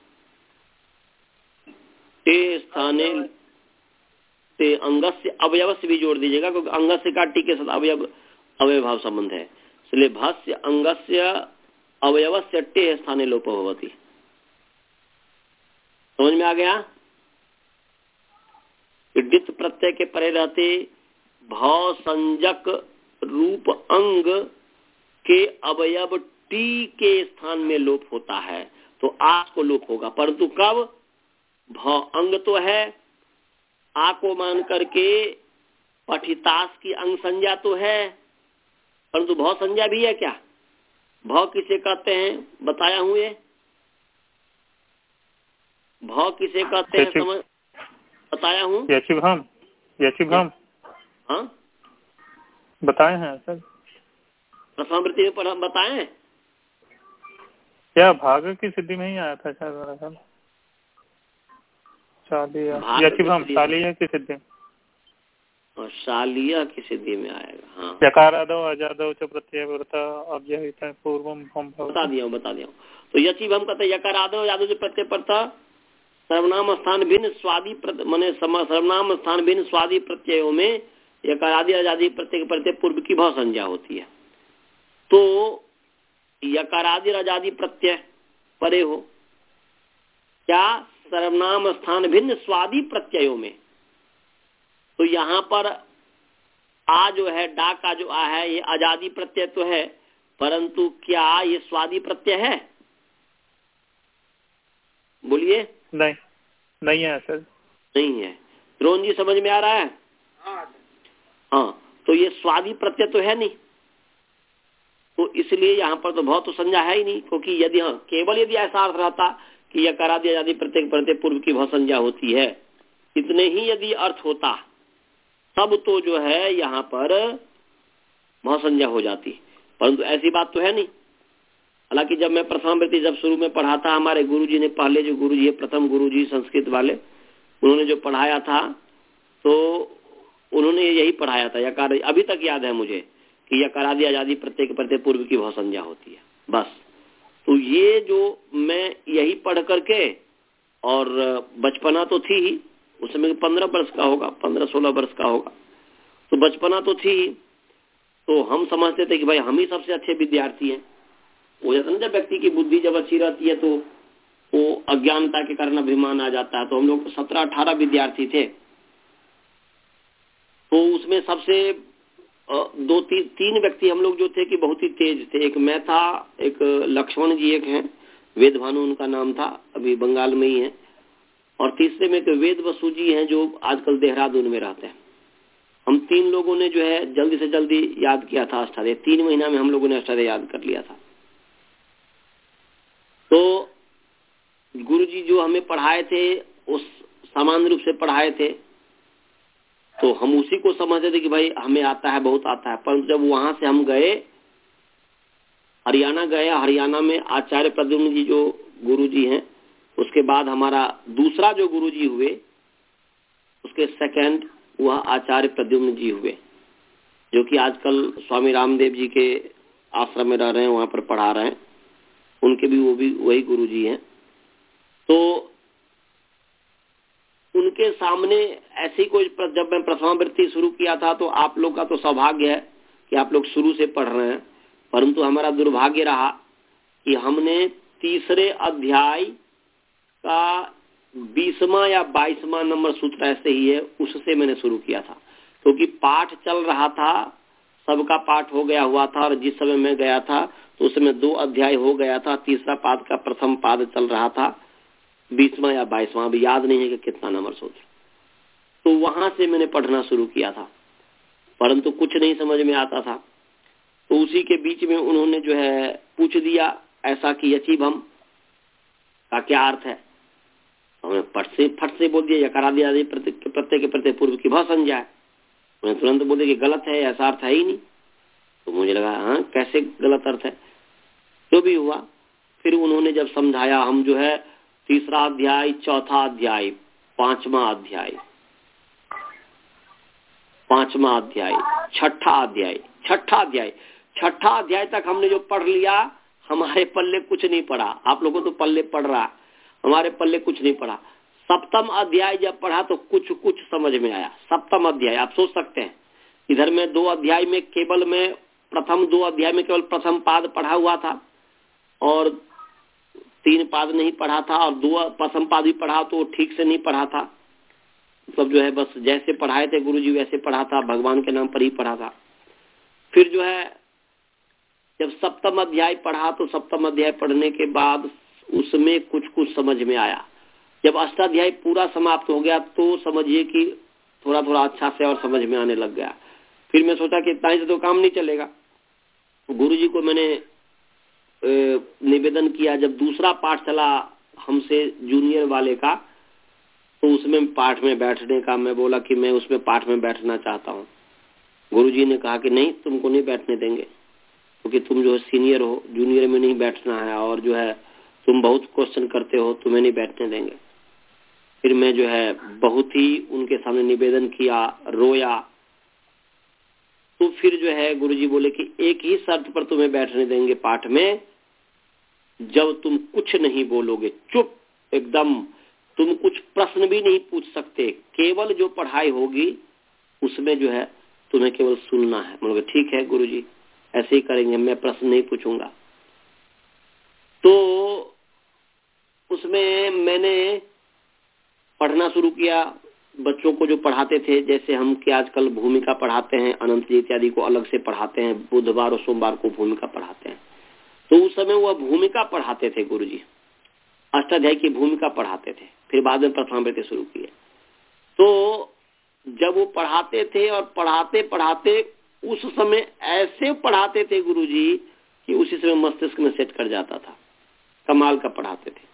टे स्थाने ते अंगस्य अवयवस्य भी जोड़ दीजिएगा, क्योंकि अंगस्य का टी के साथ अवयव अवयव भाव संबंध है, इसलिए भाष्य अंगस्य अवयवस्य टे स्थाने लोपो भवति। समझ में आ गया? डित प्रत्यय के परे रहते भाव संजक रूप अंग के अवयव टी के स्थान में लोप होता है, तो आ को लोप होगा, परंतु कब? भाव अंग तो है, आ को मान करके पठितास की अंग संज्ञा तो है, परंतु भाव संज्ञा भी है क्या? भाव किसे कहते हैं बताया हूं, ये भाव किसे कहते हैं समझ बताया हूँ? यशिभाम यशिभाम हाँ बताए हैं सर, प्रथमावृत्ति में पढ़ा बताए हैं क्या? भाग की सिद्धि में ही आया था शायद मेरा ख्याल। शादी यशिभाम शाली की सिद्धि। और शालिया की सिद्धि में आएगा। हाँ, यकारादो अजादो च प्रत्यय व्रता अव्यहित पूर्वम हम बता दिया हूँ बता दिया हूँ। तो यची हम कहते यकारादो यादव जो प्रत्यय पड़ता सर्वनाम स्थान भिन्न स्वादी माने सर्वनाम स्थान भिन्न स्वादी प्रत्ययों में यकारादि अजादि प्रत्यय प्रत्यय पूर्व की भाव संज्ञा होती है। तो यकारादि अजादि प्रत्यय परे हो क्या सर्वनाम स्थान भिन्न स्वादी प्रत्ययों में। तो यहाँ पर आ जो है डा का जो आ है ये आजादी प्रत्यय तो है, परंतु क्या ये स्वादी प्रत्यय है? बोलिए। नहीं नहीं है सर, नहीं है। द्रोण जी समझ में आ रहा है? हाँ, तो ये स्वादी प्रत्यय तो है नहीं, तो इसलिए यहाँ पर तो बहुत तो संज्ञा है ही नहीं, क्योंकि यदि हाँ केवल यदि ऐसा अर्थ रहता कि यह करा दिया आजादी प्रत्येक प्रत्यय पूर्व की बहुत संज्ञा होती है, इतने ही यदि अर्थ होता तब तो जो है यहाँ पर बहुत संज्ञा हो जाती, परंतु ऐसी बात तो है नहीं। हालांकि जब मैं प्रथम वृत्ति जब शुरू में पढ़ा था, हमारे गुरुजी ने पहले जो गुरुजी है प्रथम गुरुजी संस्कृत वाले, उन्होंने जो पढ़ाया था तो उन्होंने यही पढ़ाया था यकार, अभी तक याद है मुझे कि यकारादि आजादी प्रत्येक प्रत्यय पूर्व की बहुत संज्ञा होती है बस। तो ये जो मैं यही पढ़ करके, और बचपना तो थी ही उस समय पंद्रह वर्ष का होगा, पंद्रह सोलह वर्ष का होगा, तो बचपना तो थी ही, तो हम समझते थे कि भाई हम ही सबसे अच्छे विद्यार्थी हैं। वो जाता ना जब व्यक्ति की बुद्धि जब अच्छी रहती है तो वो अज्ञानता के कारण अभिमान आ जाता है। तो हम लोग सत्रह अठारह विद्यार्थी थे, तो उसमें सबसे दो ती, तीन व्यक्ति हम लोग जो थे कि बहुत ही तेज थे। एक मैं था, एक लक्ष्मण जी एक हैं, वेद भानु उनका नाम था, अभी बंगाल में ही है, और तीसरे में एक वेद वसु जी हैं जो आजकल देहरादून में रहते हैं। हम तीन लोगों ने जो है जल्दी से जल्दी याद किया था अष्टाध्याय, तीन महीना में हम लोगों ने अष्टाध्याय याद कर लिया था। तो गुरुजी जो हमें पढ़ाए थे उस सामान्य रूप से पढ़ाए थे, तो हम उसी को समझते थे कि भाई हमें आता है, बहुत आता है। परंतु जब वहां से हम गए हरियाणा गए, हरियाणा में आचार्य प्रद्युम्न जी जो गुरुजी हैं, उसके बाद हमारा दूसरा जो गुरुजी हुए उसके सेकंड वह आचार्य प्रद्युम्न जी हुए, जो कि आजकल स्वामी रामदेव जी के आश्रम में रह रहे हैं, वहां पर पढ़ा रहे हैं। उनके भी वो भी वही गुरुजी हैं। तो उनके सामने ऐसी कोई, जब मैं प्रथमावृत्ति शुरू किया था तो आप लोग का तो सौभाग्य है कि आप लोग शुरू से पढ़ रहे हैं, परंतु हमारा दुर्भाग्य रहा कि हमने तीसरे अध्याय का बीसवां या बाईसवां नंबर सूत्र ऐसे ही है, उससे मैंने शुरू किया था, क्योंकि पाठ चल रहा था, सबका पाठ हो गया हुआ था, और जिस समय मैं गया था तो उस समय दो अध्याय हो गया था, तीसरा पाद का प्रथम पाद चल रहा था, बीसवां या बाईसवां, अभी याद नहीं है कि कितना नंबर सूत्र। तो वहां से मैंने पढ़ना शुरू किया था, परंतु कुछ नहीं समझ में आता था। तो उसी के बीच में उन्होंने जो है पूछ दिया ऐसा कि यचीभम का क्या अर्थ है। हमें फट से फट से बोल दिया यकारादि आदि प्रत्यय के प्रत्यय पूर्व की भाव संज्ञा है। उन्हें तुरंत बोल दिया कि गलत है, ऐसा अर्थ है ही नहीं। तो मुझे लगा हाँ कैसे गलत अर्थ है, जो भी हुआ। फिर उन्होंने जब समझाया, हम जो है तीसरा अध्याय, चौथा अध्याय, पांचवा अध्याय, पांचवा अध्याय, छठा अध्याय, छठा अध्याय छठा अध्याय तक हमने जो पढ़ लिया, हमारे पल्ले कुछ नहीं पड़ा। आप लोगों तो पल्ले पढ़ रहा, हमारे पल्ले कुछ नहीं पड़ा। सप्तम अध्याय जब पढ़ा तो कुछ कुछ समझ में आया। सप्तम अध्याय आप सोच सकते हैं, इधर में दो अध्याय में केवल मैं प्रथम दो अध्याय में केवल प्रथम पाद पढ़ा हुआ था और तीन पाद नहीं पढ़ा था, और दो प्रथम पाद भी पढ़ा तो ठीक से नहीं पढ़ा था, मतलब जो है बस जैसे पढ़ाए थे गुरुजी वैसे पढ़ा था, भगवान के नाम पर ही पढ़ा था। फिर जो है जब सप्तम अध्याय पढ़ा तो सप्तम अध्याय पढ़ने के बाद उसमें कुछ कुछ समझ में आया। जब अष्टाध्याय पूरा समाप्त हो गया तो समझिए कि थोड़ा थोड़ा अच्छा से और समझ में आने लग गया। फिर मैं सोचा कि इतना ही से तो काम नहीं चलेगा। गुरुजी को मैंने निवेदन किया, जब दूसरा पाठ चला हमसे जूनियर वाले का, तो उसमें पाठ में बैठने का मैं बोला कि मैं उसमें पाठ में बैठना चाहता हूँ। गुरुजी ने कहा कि नहीं, तुमको नहीं बैठने देंगे, क्योंकि तुम जो है सीनियर हो, जूनियर में नहीं बैठना है, और जो है तुम बहुत क्वेश्चन करते हो, तुम्हें नहीं बैठने देंगे। फिर मैं जो है बहुत ही उनके सामने निवेदन किया, रोया, तो फिर जो है गुरुजी बोले कि एक ही शर्त पर तुम्हें बैठने देंगे पाठ में, जब तुम कुछ नहीं बोलोगे, चुप एकदम, तुम कुछ प्रश्न भी नहीं पूछ सकते, केवल जो पढ़ाई होगी उसमें जो है तुम्हें केवल सुनना है। बोलोगे ठीक है गुरुजी, ऐसे ही करेंगे, मैं प्रश्न नहीं पूछूंगा। तो उसमें मैंने पढ़ना शुरू किया, बच्चों को जो पढ़ाते थे, जैसे हम कि आजकल भूमिका पढ़ाते हैं, अनंत जी इत्यादि को अलग से पढ़ाते हैं, बुधवार और सोमवार को भूमिका पढ़ाते हैं। तो उस समय वह भूमिका पढ़ाते थे गुरुजी, अष्टाध्यायी की भूमिका पढ़ाते थे, फिर बाद में प्रथमावृत्ति शुरू किए। तो जब वो पढ़ाते थे और पढ़ाते पढ़ाते उस समय ऐसे पढ़ाते थे गुरुजी कि उसी समय मस्तिष्क में सेट कर जाता था, कमाल का पढ़ाते थे।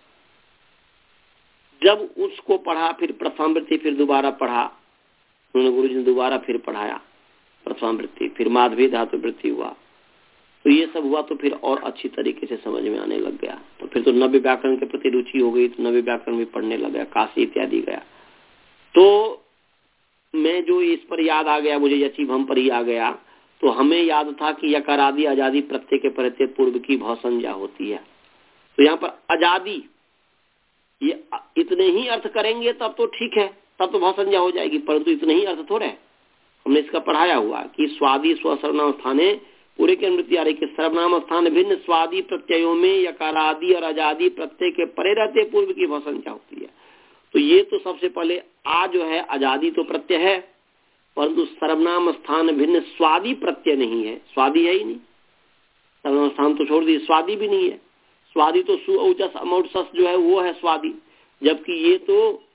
जब उसको पढ़ा, फिर प्रथमावृत्ति फिर दोबारा पढ़ा, उन्होंने गुरुजी ने दोबारा फिर पढ़ाया प्रथमावृत्ति, फिर माधवी धातु वृत्ति हुआ, तो ये सब हुआ, तो फिर और अच्छी तरीके से समझ में आने लग गया। तो फिर तो नव्य व्याकरण के प्रति रुचि हो गई, तो नव्य व्याकरण भी पढ़ने लग गया, काशी इत्यादि गया। तो मैं जो इस पर याद आ गया, मुझे यची भम पर ही आ गया, तो हमें याद था कि यकार आदि आजादी प्रत्यय के प्रत्यय पूर्व की भाव संज्ञा होती है। तो यहाँ पर आजादी, ये इतने ही अर्थ करेंगे तब तो ठीक है, तब तो भाव संज्ञा हो जाएगी, परंतु इतने ही अर्थ थोड़े। हमने इसका पढ़ाया हुआ कि स्वादि स्व सर्वनाम स्थाने पूरे की अनुवृत्ति आ रही कि सर्वनाम स्थान भिन्न स्वादि प्रत्ययों में यकारादि और आजादी प्रत्यय के परे रहते पूर्व की भाव संज्ञा होती है। तो ये तो सबसे पहले आ जो है आजादी तो प्रत्यय है, परंतु सर्वनाम स्थान भिन्न स्वादि प्रत्यय नहीं है, स्वादि है ही नहीं, सर्वनाम स्थान तो छोड़ दिए, स्वादि भी नहीं है। स्वादि तो सु औचस अमौट सस जो है वो है स्वादि, जबकि ये तो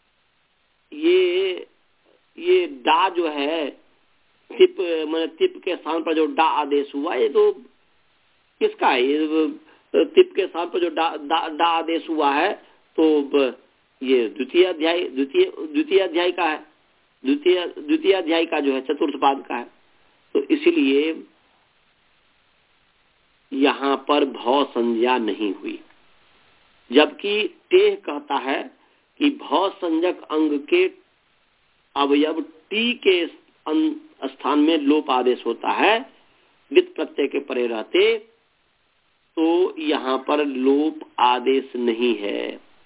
ये ये डा जो है तिप, मैंने तिप के स्थान पर जो डा आदेश हुआ, ये तो किसका है? ये तिप के स्थान पर जो डा, डा, डा आदेश हुआ है, तो ये द्वितीय अध्याय द्वितीय द्वितीय अध्याय का है, द्वितीय द्वितीय अध्याय का जो है चतुर्थ पाद का है। तो इसलिए यहाँ पर भव संज्ञा नहीं हुई, जबकि टेह कहता है कि भव संज्ञक अंग के अवयव टी के स्थान में लोप आदेश होता है, वित प्रत्यय के परे रहते, तो यहाँ पर लोप आदेश नहीं है।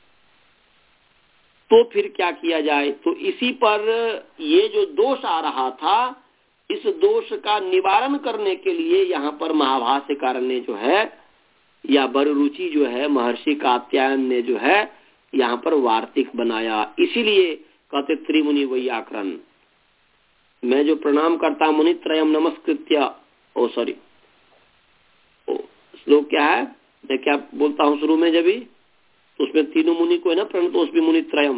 तो फिर क्या किया जाए? तो इसी पर ये जो दोष आ रहा था, इस दोष का निवारण करने के लिए यहाँ पर महाभाष्यकार ने जो है, या बररुचि जो है, महर्षि कात्यायन ने जो है यहाँ पर वार्तिक बनाया। इसीलिए कहते त्रिमुनि वैयाकरण, मैं जो प्रणाम करता मुनि त्रयम नमस्कृत्य, ओ सॉरी श्लोक क्या है, मैं क्या बोलता हूँ शुरू में जब भी, तो उसमें तीनों मुनि को है ना प्रणत, तो उसमें मुनि त्रयम,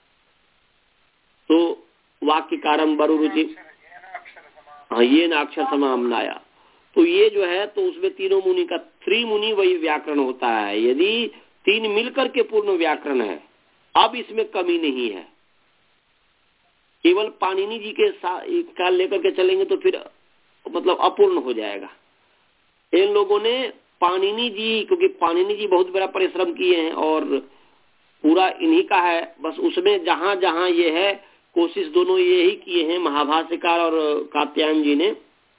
तो वाक्य कारम बरुरुचि, हाँ ये न अक्षर समामनाया, तो ये जो है तो उसमें तीनों मुनि का त्रिमुनि वही व्याकरण होता है। यदि तीन मिलकर के पूर्ण व्याकरण है, अब इसमें कमी नहीं है। केवल पाणिनि जी के साथ लेकर के चलेंगे तो फिर मतलब अपूर्ण हो जाएगा। इन लोगों ने पाणिनि जी, क्योंकि पाणिनि जी बहुत बड़ा परिश्रम किए हैं और पूरा इन्हीं का है, बस उसमें जहां जहां ये है कोशिश दोनों ये ही किए हैं, महाभाष्यकार और कात्यायन जी ने,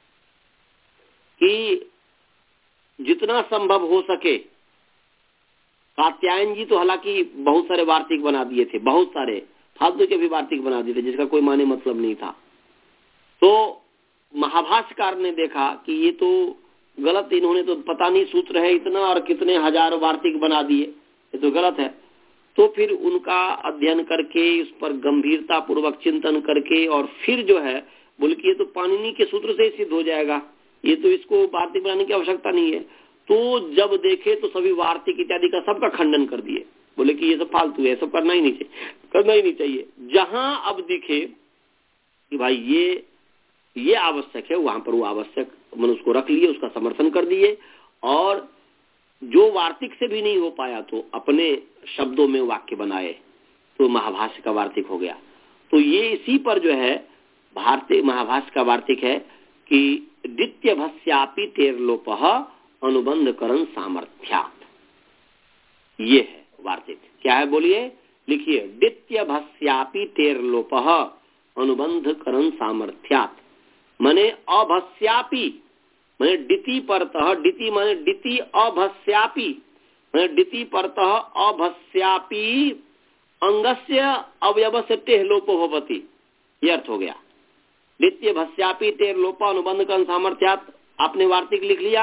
कि जितना संभव हो सके। कात्यायन जी तो हालांकि बहुत सारे वार्तिक बना दिए थे, बहुत सारे फालतू के भी वार्तिक बना दिए थे जिसका कोई माने मतलब नहीं था। तो महाभाष्यकार ने देखा कि ये तो गलत, इन्होंने तो पता नहीं सूत्र है इतना और कितने हजार वार्तिक बना दिए, ये तो गलत है। तो फिर उनका अध्ययन करके, उस पर गंभीरता पूर्वक चिंतन करके, और फिर जो है बोले कि ये तो पाणिनि के सूत्र से ही सिद्ध हो जाएगा, ये तो इसको वार्तिक बनाने की आवश्यकता नहीं है। तो जब देखे तो सभी वार्तिक इत्यादि का सबका खंडन कर दिए, बोले कि ये सब फालतू है, सब करना ही नहीं चाहिए, करना ही नहीं चाहिए। जहां अब दिखे कि भाई ये ये आवश्यक है, वहां पर वो आवश्यक मन उसको रख लिए, उसका समर्थन कर दिए, और जो वार्तिक से भी नहीं हो पाया तो अपने शब्दों में वाक्य बनाए, तो महाभाष्य का वार्तिक हो गया। तो ये इसी पर जो है भारतीय महाभाष्य का वार्तिक है कि द्वितीय भस्यापि तेरलोप अनुबंध करण सामर्थ्यात्, ये है वार्तिक। क्या है बोलिए, लिखिए, द्वितीय भस्यापि तेरलोप अनुबंध करण सामर्थ्यात्। माने अभस्यापि, माने डिति परतः, डिति माने डिति अभस्यापि, माने डिति परतः अभस्यापि अंगस्य अवयवस्य टेह लोपो भवति, ये अर्थ हो गया। द्वितीय भस्यापि टेर लोप अनुबंध कर्ण सामर्थ्यात्। आपने वार्तिक लिख लिया?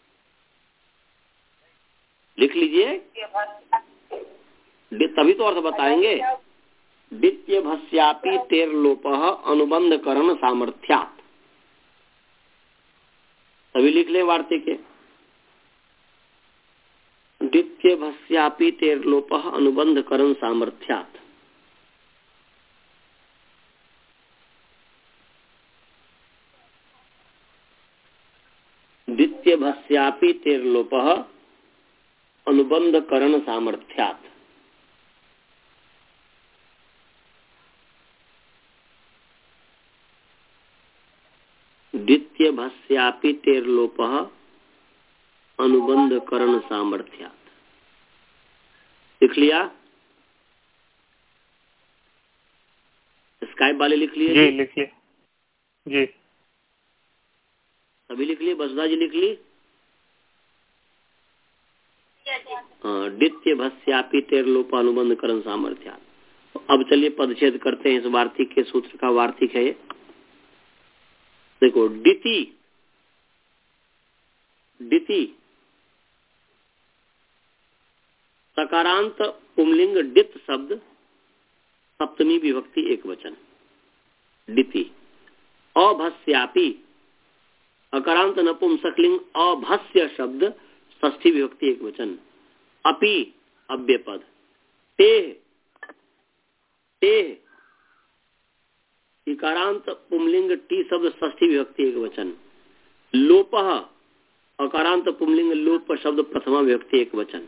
लिख लीजिए, तभी तो अर्थ बताएंगे। द्वितीय भस्यापि टेर लोप अनुबंध कर्ण सामर्थ्यात्, तभी लिख ले वार्तिक। द्वितीय भस्यापि टेर लोप अनुबंध कर्ण सामर्थ्यात्। द्वितीय भस्यापि टेर लोप अनुबंध कर्ण सामर्थ्यात्। द्वितीय भस्यापि टेर लोप अनुबंध कर्ण सामर्थ्यात्। लिख लिया? स्काइप वाले लिख लिए? जी लिख लिए। जी अभी लिख लिए? बसुधा जी लिख ली? हाँ, द्वितीय भस्यापि टेर लोप अनुबंध कर्ण सामर्थ्यात्। तो अब चलिए पदच्छेद करते हैं। इस वार्तिक के सूत्र का वार्तिक है ये। देखो, डिति, डिति सकारांत पुंलिंग डित शब्द सप्तमी विभक्ति एक वचन। डिति अभस्यापि अकारांत नपुंसकलिंग अभस्य शब्द षष्ठी विभक्ति एक वचन। अपि अव्यय पद। तेह, तेह इकारांत पुंलिंग टी शब्द षष्ठी विभक्ति एक वचन। लोपः अकारांत पुंलिंग लोप शब्द प्रथमा विभक्ति एक वचन।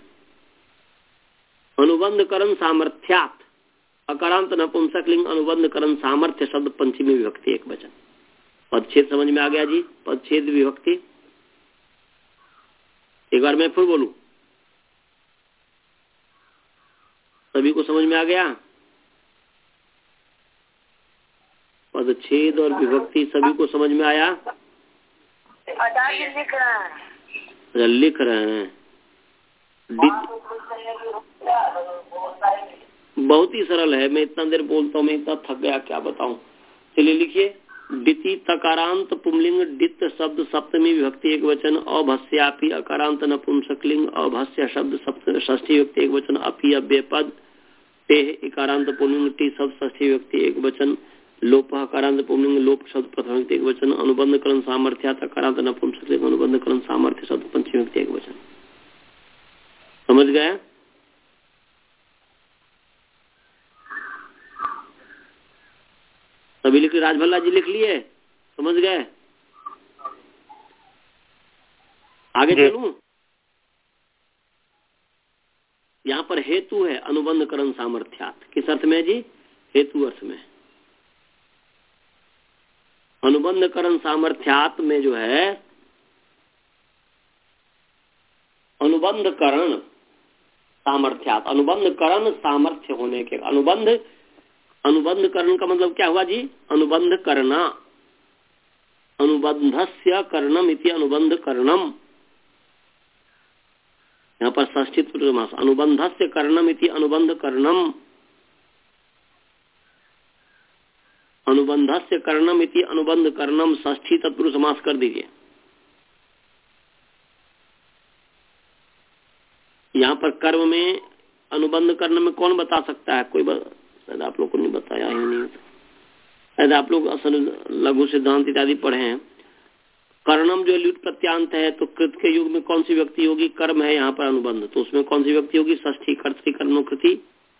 अनुबंध करण सामर्थ्यात् अकारांत नपुंसकलिंग अनुबंध करण सामर्थ्य शब्द पंचमी विभक्ति एक वचन। पदच्छेद समझ में आ गया जी? पदच्छेद विभक्ति एक बार मैं फिर बोलूं, सभी को समझ में आ गया? पदच्छेद और विभक्ति सभी को समझ में आया? लिख रहे हैं। लिख रहे हैं। बहुत ही सरल है। मैं इतना देर बोलता हूँ, मैं इतना थक गया, क्या बताऊं। चलिए लिखिए। डिति तकारांत पुंलिंग डित शब्द सप्तमी विभक्ति एक वचन। अभस्यापि अकारांत नपुंसकलिंग अभस्य शब्द षष्ठी विभक्ति एक वचन। अपि अव्यय पद। टेह इकारांत पुंलिंग टी शब्द षष्ठी विभक्ति एक वचन। लोप अकारांत पुंलिंग लोप शब्द प्रथम विभक्ति एक वचन। अनुबंध करण सामर्थ्यात् अकारांत नपुंसकलिंग अनुबंध करण सामर्थ्य शब्द पंचमी विभक्ति एक वचन। समझ गए? सभी लिख लिए? राजभल्ला जी लिख लिए? समझ गए? आगे चलूं? यहाँ पर हेतु है अनुबंध करण सामर्थ्यात्। किस अर्थ में जी? हेतु अर्थ में। अनुबंध करण सामर्थ्यात् में जो है अनुबंध करण सामर्थ्यात्, अनुबंध करण सामर्थ्य होने के अनुबंध अनुबंध करण का मतलब क्या हुआ जी? अनुबंध करना। अनुबंधस्य करणम इति अनुबंध करणम। यहाँ पर षष्ठी तत्पुरुष समास। अनुबंधस्य करणम इति अनुबंध करणम। अनुबंधस्य करणम इति अनुबंध करणम षष्ठी तत्पुरुष समास कर दीजिए। यहाँ पर कर्म में अनुबंध करने में कौन बता सकता है? कोई ब... शायद आप लोग को नहीं बताया ही नहीं। शायद आप लोग असल लघु सिद्धांत इत्यादि पढ़े हैं। कर्णम जो लुट प्रत्यांत है, तो कृत के युग में कौन सी व्यक्ति होगी? कर्म है यहाँ पर अनुबंध, तो उसमें कौन सी व्यक्ति होगी? षष्ठी। कर्तृ कर्मोकृति।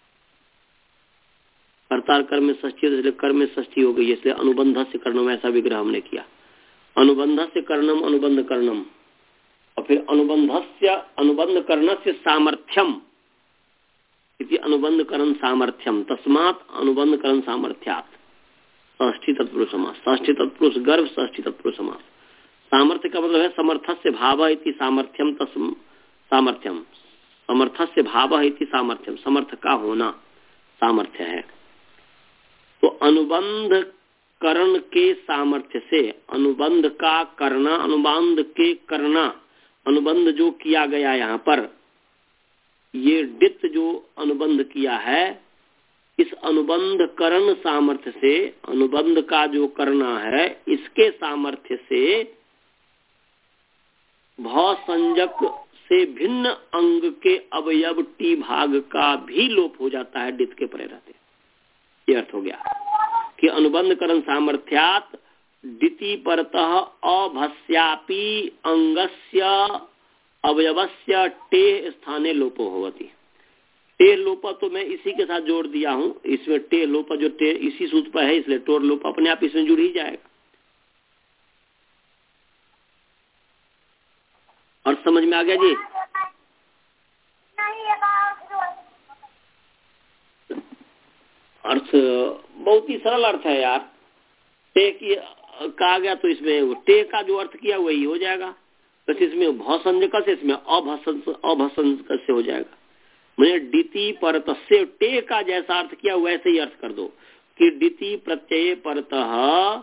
कर्ता कर्म में षष्ठी, इसलिए कर्म में षष्ठी हो गई, इसलिए अनुबंध से कर्णम ऐसा विग्रह हमने किया। अनुबंध से कर्णम अनुबंध कर्णम। और फिर अनुबंधस्य अनुबंध कर्णस्य सामर्थ्यम इति अनुबंध करण सामर्थ्यम। तस्मात् अनुबंध करण सामर्थ्यात्। षष्ठी तत्पुरुष समास। षष्ठी तत्पुरुष गर्भ षष्ठी तत्पुरुष समास। सामर्थ्य का मतलब है समर्थस्य भाव इति सामर्थ्यम। तस्म सामर्थ्यम समर्थस्य भाव इति सामर्थ्यम। समर्थ का होना सामर्थ्य है। तो अनुबंध करण के सामर्थ्य से, अनुबंध का करना, अनुबंध के करना, अनुबंध जो किया गया यहाँ पर, ये डित जो अनुबंध किया है, इस अनुबंध करण सामर्थ्य से, अनुबंध का जो करना है इसके सामर्थ्य से भौ संजक से भिन्न अंग के अवयव टी भाग का भी लोप हो जाता है डित के परे रहते। ये अर्थ हो गया कि अनुबंध करण सामर्थ्यात डिति परतः अभस्यापि अंगस्य अवयवस्य टे स्थाने लोपो होवति। टे लोपा तो मैं इसी के साथ जोड़ दिया हूं, इसमें टे लोपा जो टे इसी सूत्र पर है, इसलिए टोर लोपा अपने आप इसमें जुड़ ही जाएगा। और समझ में आ गया जी? अर्थ बहुत ही सरल अर्थ है यार। टे की कहा गया तो इसमें टे का जो अर्थ किया वही हो जाएगा, तो इसमें भौसंजक से, इसमें अभसंजक से हो जाएगा। मैंने डिति परत से टे का जैसा अर्थ किया वैसे ही अर्थ कर दो कि डिति प्रत्यय परतः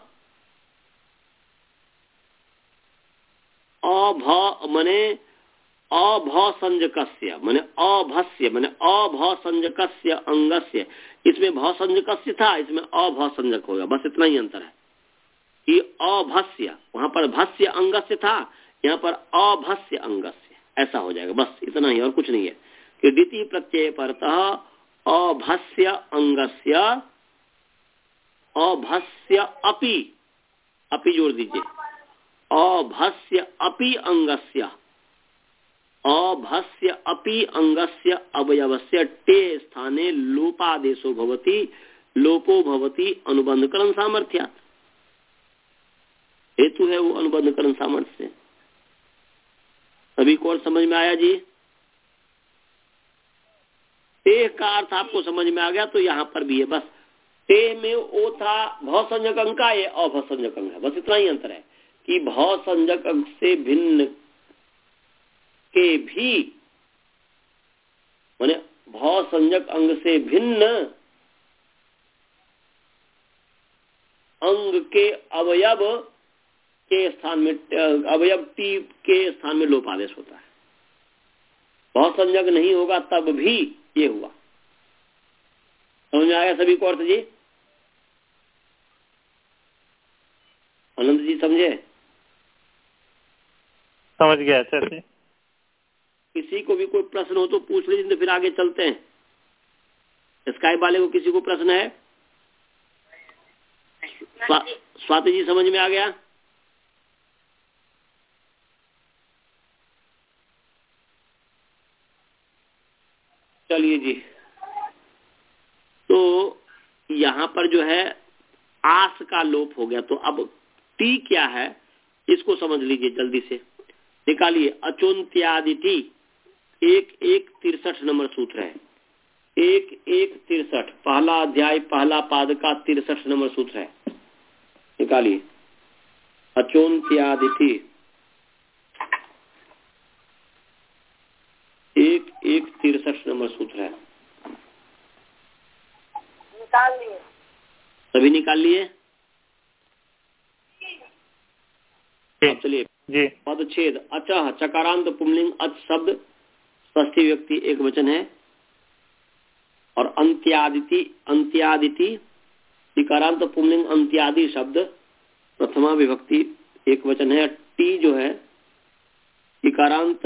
अभ मने अभसंजकस्य मने अभस्य मने अभसंजकस्य अंगस्य, इसमें भसंजकस्य था, इसमें अभसंजक होगा, बस इतना ही अंतर है कि अभस्य, वहां पर भस्य अंगस्य था, यहाँ पर अभस्य अंगस्य, ऐसा हो जाएगा, बस इतना ही और कुछ नहीं है कि डिति प्रत्यय परतः अभस्य अंगस्य अभस्य अपि, अपि जोड़ दीजिए, अभस्य अपि अंगस्य अभस्य अपि अंगस्य अवयवस्य टे स्थाने लोपादेशो भवति, लोपो भवति अनुबंधकरण सामर्थ्यात्। हेतु है वो अनुबंधकरण सामर्थ्य से। सभी को और समझ में आया जी? टे का अर्थ आपको समझ में आ गया तो यहाँ पर भी है, बस टे में ओ था भौसंजक अंग का, ये अभसंजक अंग है, बस इतना ही अंतर है कि भौसंजक अंग से भिन्न के भी माने भौसंजक अंग से भिन्न अंग के अवयव के स्थान में, अवयव टी के स्थान में लोप आदेश होता है। भौसंजक नहीं होगा तब भी ये हुआ। समझ में आया सभी को अर्थ जी? आनंद जी समझे? समझ गया सर जी। किसी को भी कोई प्रश्न हो तो पूछ लीजिए, तो फिर आगे चलते हैं। स्काई वाले को किसी को प्रश्न है? स्वा, स्वाति जी समझ में आ गया? चलिए जी, तो यहाँ पर जो है आस का लोप हो गया, तो अब टी क्या है इसको समझ लीजिए जल्दी से, निकालिए। अचोन्त्यादि टी एक एक तिरसठ नंबर सूत्र है, एक एक तिरसठ, पहला अध्याय पहला पाद का तिरसठ नंबर सूत्र है, निकालिए। अचोन्त्यादि टी एक एक तिरसठ नंबर सूत्र है, निकाल लिए सभी निकाल लिए? चलिए जी। पदच्छेद अचः चकारांत पुंलिंग अच शब्द षष्ठी व्यक्ति एक वचन है, और अंत्यादिति अंत्यादिति इकारांत पुंलिंग अंत्यादि शब्द प्रथमा विभक्ति एक वचन है। टी जो है इकारांत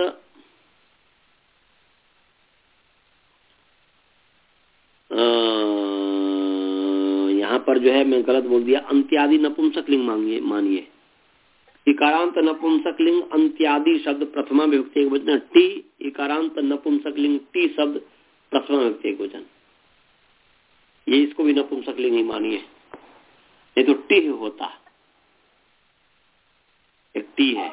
यहाँ पर जो है मैं गलत बोल दिया, अंत्यादि नपुंसक लिंग मानिए मानिए इकारांत नपुंसक लिंग अंत्यादि शब्द प्रथमा विभक्ति एक वचन। टी इकारांत नपुंसक लिंग टी शब्द प्रथमा विभक्ति एक वचन, ये इसको भी नपुंसक लिंग ही मानिए, ये तो टी होता, एक टी है।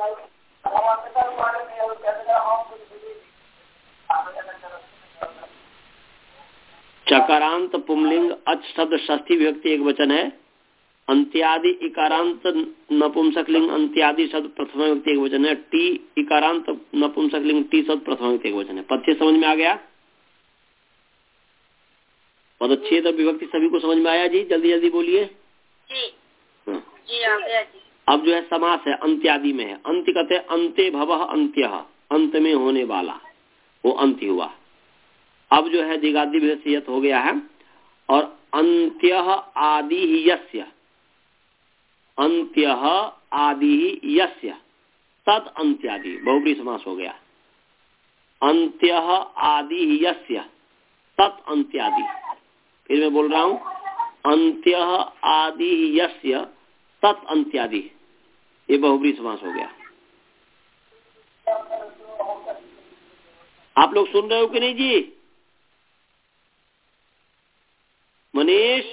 चकारांत पुंलिंग अच शब्द षष्ठी विभक्ति एक वचन है। अंत्यादि इकारांत नपुंसक लिंग अंत्यादि शब्द प्रथमा विभक्ति एक वचन है। टी इकारांत नपुंसक लिंग टी शब्द प्रथमा विभक्ति एक वचन है। पदच्छेद समझ में आ गया? पदच्छेद और विभक्ति सभी को समझ में आया जी? जल्दी जल्दी बोलिए। जी हाँ। जी आ गया जी। अब जो है समास है अंत्यादि में है। अंत्य कहते हैं अंत्य भवः अंत्यः, अंत में होने वाला, वो अंत्य हुआ। अब जो है दिगादि विशेषयत हो गया है। और अंत्यः आदि ही यस्य, अंत्यः आदि ही यस्य तद अंत्यादि बहुब्री समास हो गया। अंत्यः आदि ही यस्य तत् अंत्यादि। फिर मैं बोल रहा हूं अंत्यः आदि ही यस्य तत् अंत्यादि, ये बहुब्री समास हो गया। आप लोग सुन रहे हो कि नहीं जी? मनीष,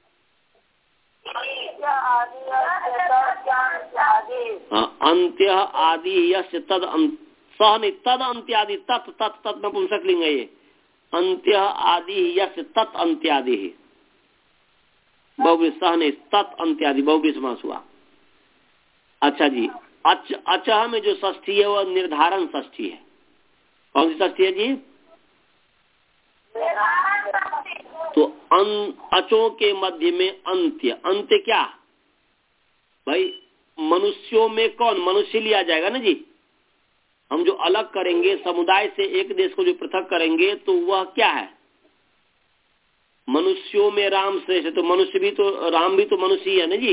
अंत्य आदि यस्य तद सह नहीं तद अंत्यादि, तत् तत् तत् नपुंसक लिंग है ये। अंत्य आदि यस्य तत् अंत्यादि, बहुब्री सह नहीं तत् अंत्यादि बहुब्री समास हुआ। अच्छा जी, अच अचह में जो षष्ठी है वह निर्धारण षष्ठी है। कौन सी षष्ठी है जी? तो अं, अचों के मध्य में अंत्य। अंत्य क्या भाई? मनुष्यों में कौन? मनुष्य लिया जाएगा ना जी। हम जो अलग करेंगे समुदाय से, एक देश को जो पृथक करेंगे, तो वह क्या है? मनुष्यों में राम श्रेष्ठ। तो मनुष्य भी तो, राम भी तो मनुष्य ही है ना जी।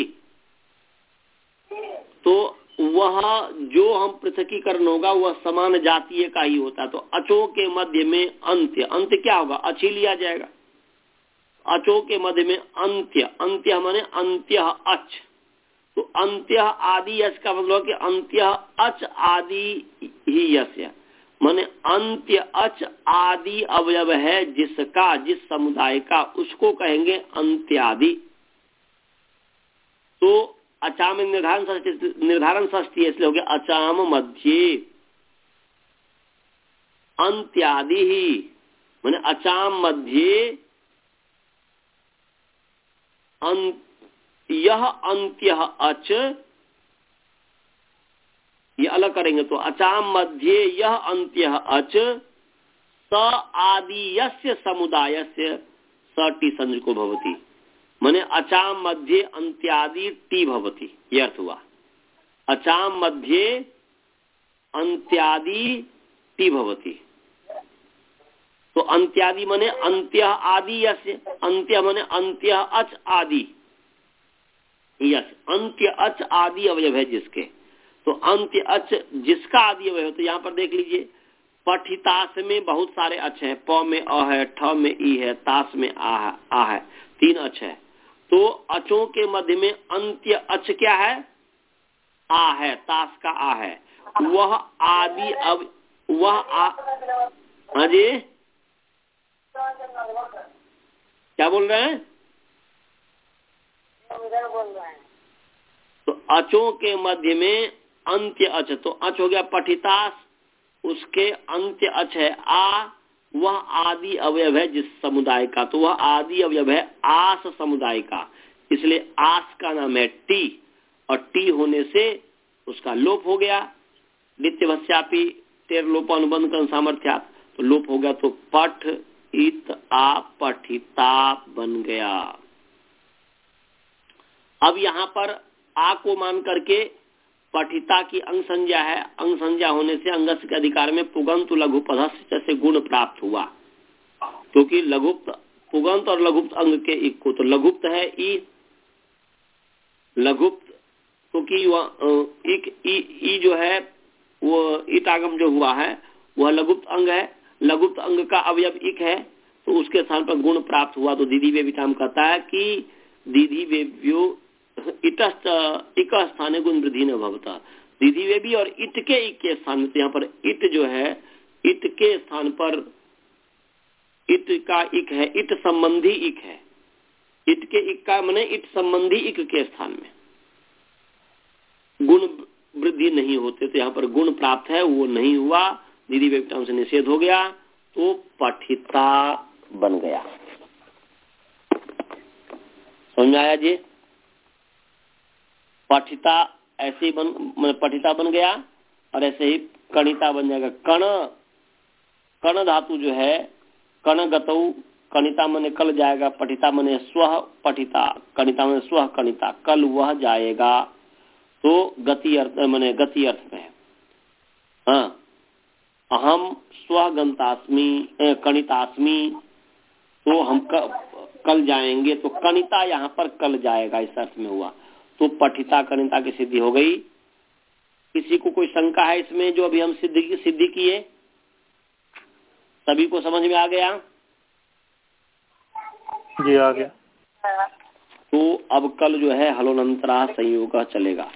तो वह जो हम पृथकीकरण होगा वह समान जातीय का ही होता है। तो अचों के मध्य में अंत्य, अंत्य क्या होगा? अच्छी लिया जाएगा। अचों के मध्य में अंत्य, अंत्य माने अंत्य अच। तो अंत्य आदि यश का मतलब कि अंत्य अच आदि ही यश माने अंत्य अच आदि अवयव है जिसका, जिस समुदाय का, उसको कहेंगे अंत्यादि। तो अचाम निर्धारण षष्ठी, निर्धारण षष्ठी इसलिए हो गया अचाम मध्य अंत्यादि ही, माने अचाम मध्य अंत, यह अंत्य अच, ये अलग करेंगे तो अचाम मध्य यह अंत्य अच स आदि यस्य समुदायस्य स टी संज्ञको भवति, माने अचाम मध्य अंत्यादि टी भवति। ये अर्थ हुआ अचाम मध्य अंत्यादि टी भवति। तो अंत्यादि माने अंत्य आदि यस्य, अंत्य माने अंत्य अच आदि यस, अंत्य अच आदि अवयव है जिसके। तो अंत्य अच जिसका आदि अवयव, तो यहाँ पर देख लीजिए पठितास में बहुत सारे अच हैं। प में अ है, ठ में ई है, तास में आ है, आ है, तीन अच है। तो अचों के मध्य में अंत्य अच क्या है? आ है, तास का आ है। वह आदि अब वह आ, हाँ जी क्या बोल रहे हैं? तो अचों के मध्य में अंत्य अच, तो अच हो गया पठितास, उसके अंत्य अच है आ, वह आदि अवयव है जिस समुदाय का। तो वह आदि अवयव है आस समुदाय का, इसलिए आस का नाम है टी, और टी होने से उसका लोप हो गया। नित्य भस्यापि तेर लोपानुबंध का सामर्थ्या, तो लोप हो गया। तो पठ इत आ पठिता बन गया। अब यहाँ पर आ को मान करके पठिता की अंग संज्ञा है। अंग संज्ञा होने से अंगस्य के अधिकार में पुगंत लघुपधस्य से गुण प्राप्त हुआ, क्योंकि लघुप्त पुगंत और लघुप्त अंग के एक को, तो लघुप्त है ई, लघुप्त क्योंकि वह एक ई, ई जो है वो ईटागम जो हुआ है वह लघुप्त अंग है। लघुप्त अंग का अवयव इक है, तो उसके स्थान पर गुण प्राप्त हुआ। तो दीदी वेविताम कहता है कि दीदी वेव्यो इटस्त इक स्थाने गुण वृद्धि न भवता। दीदी वेवी और इट के इक के स्थान में, तो यहाँ पर इट जो है इट के स्थान पर इट का इक है, इट संबंधी इक है। इट के इक का माने इट संबंधी इक के स्थान में गुण वृद्धि नहीं होते, तो यहाँ पर गुण प्राप्त है, वो नहीं हुआ। दीदी वेविताम से निषेध हो गया, तो पठिता बन गया। समझ में आया जी? पठिता ऐसे ही बन पठिता बन गया, और ऐसे ही कणिता बन जाएगा। कण, कण धातु जो है कण गतौ कणिता मने कल जाएगा, पठिता मने स्वः पठिता, कणिता मने स्वः कणिता, कल वह जाएगा, तो गति अर्थ मने गति अर्थ में है। हाँ, अहम स्वगंतास्मि कणितास्मि, तो हम क, कल जाएंगे, तो कणिता यहाँ पर कल जाएगा इस अर्थ में हुआ, तो पठिता कणिता की सिद्धि हो गई। किसी को कोई शंका है इसमें जो अभी हम सिद्धि की सिद्धि किए? सभी को समझ में आ गया? जी आ गया। तो अब कल जो है हलोनंतरा संयोग चलेगा।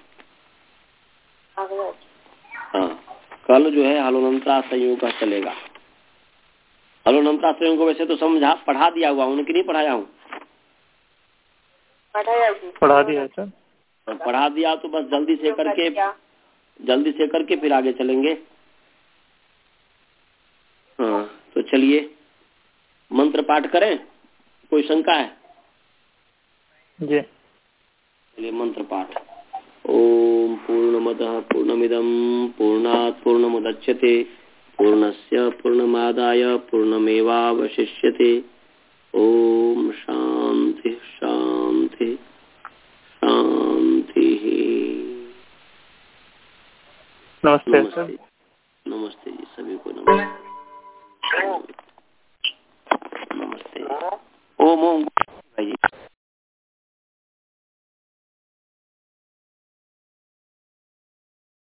हाँ, कल जो है हलोनंतरा संयोग चलेगा। हलोनंतरा संयोग वैसे तो समझा पढ़ा दिया हुआ हूँ कि नहीं पढ़ाया हूँ? पढ़ा दिया सर। पढ़ा दिया तो बस जल्दी से करके जल्दी से करके फिर आगे चलेंगे। हाँ, तो चलिए मंत्र पाठ करें, कोई शंका है? जी चलिए मंत्र पाठ। ओम पूर्णमदः पूर्णमिदं पूर्णात् पूर्णमुदच्यते पूर्णस्य पूर्णमादाय पूर्णमेवावशिष्यते। ओम शांति शांति शांति। नमस्ते नमस्ते सर। नमस्ते जी, सभी को नमस्ते नमस्ते। ओम ओम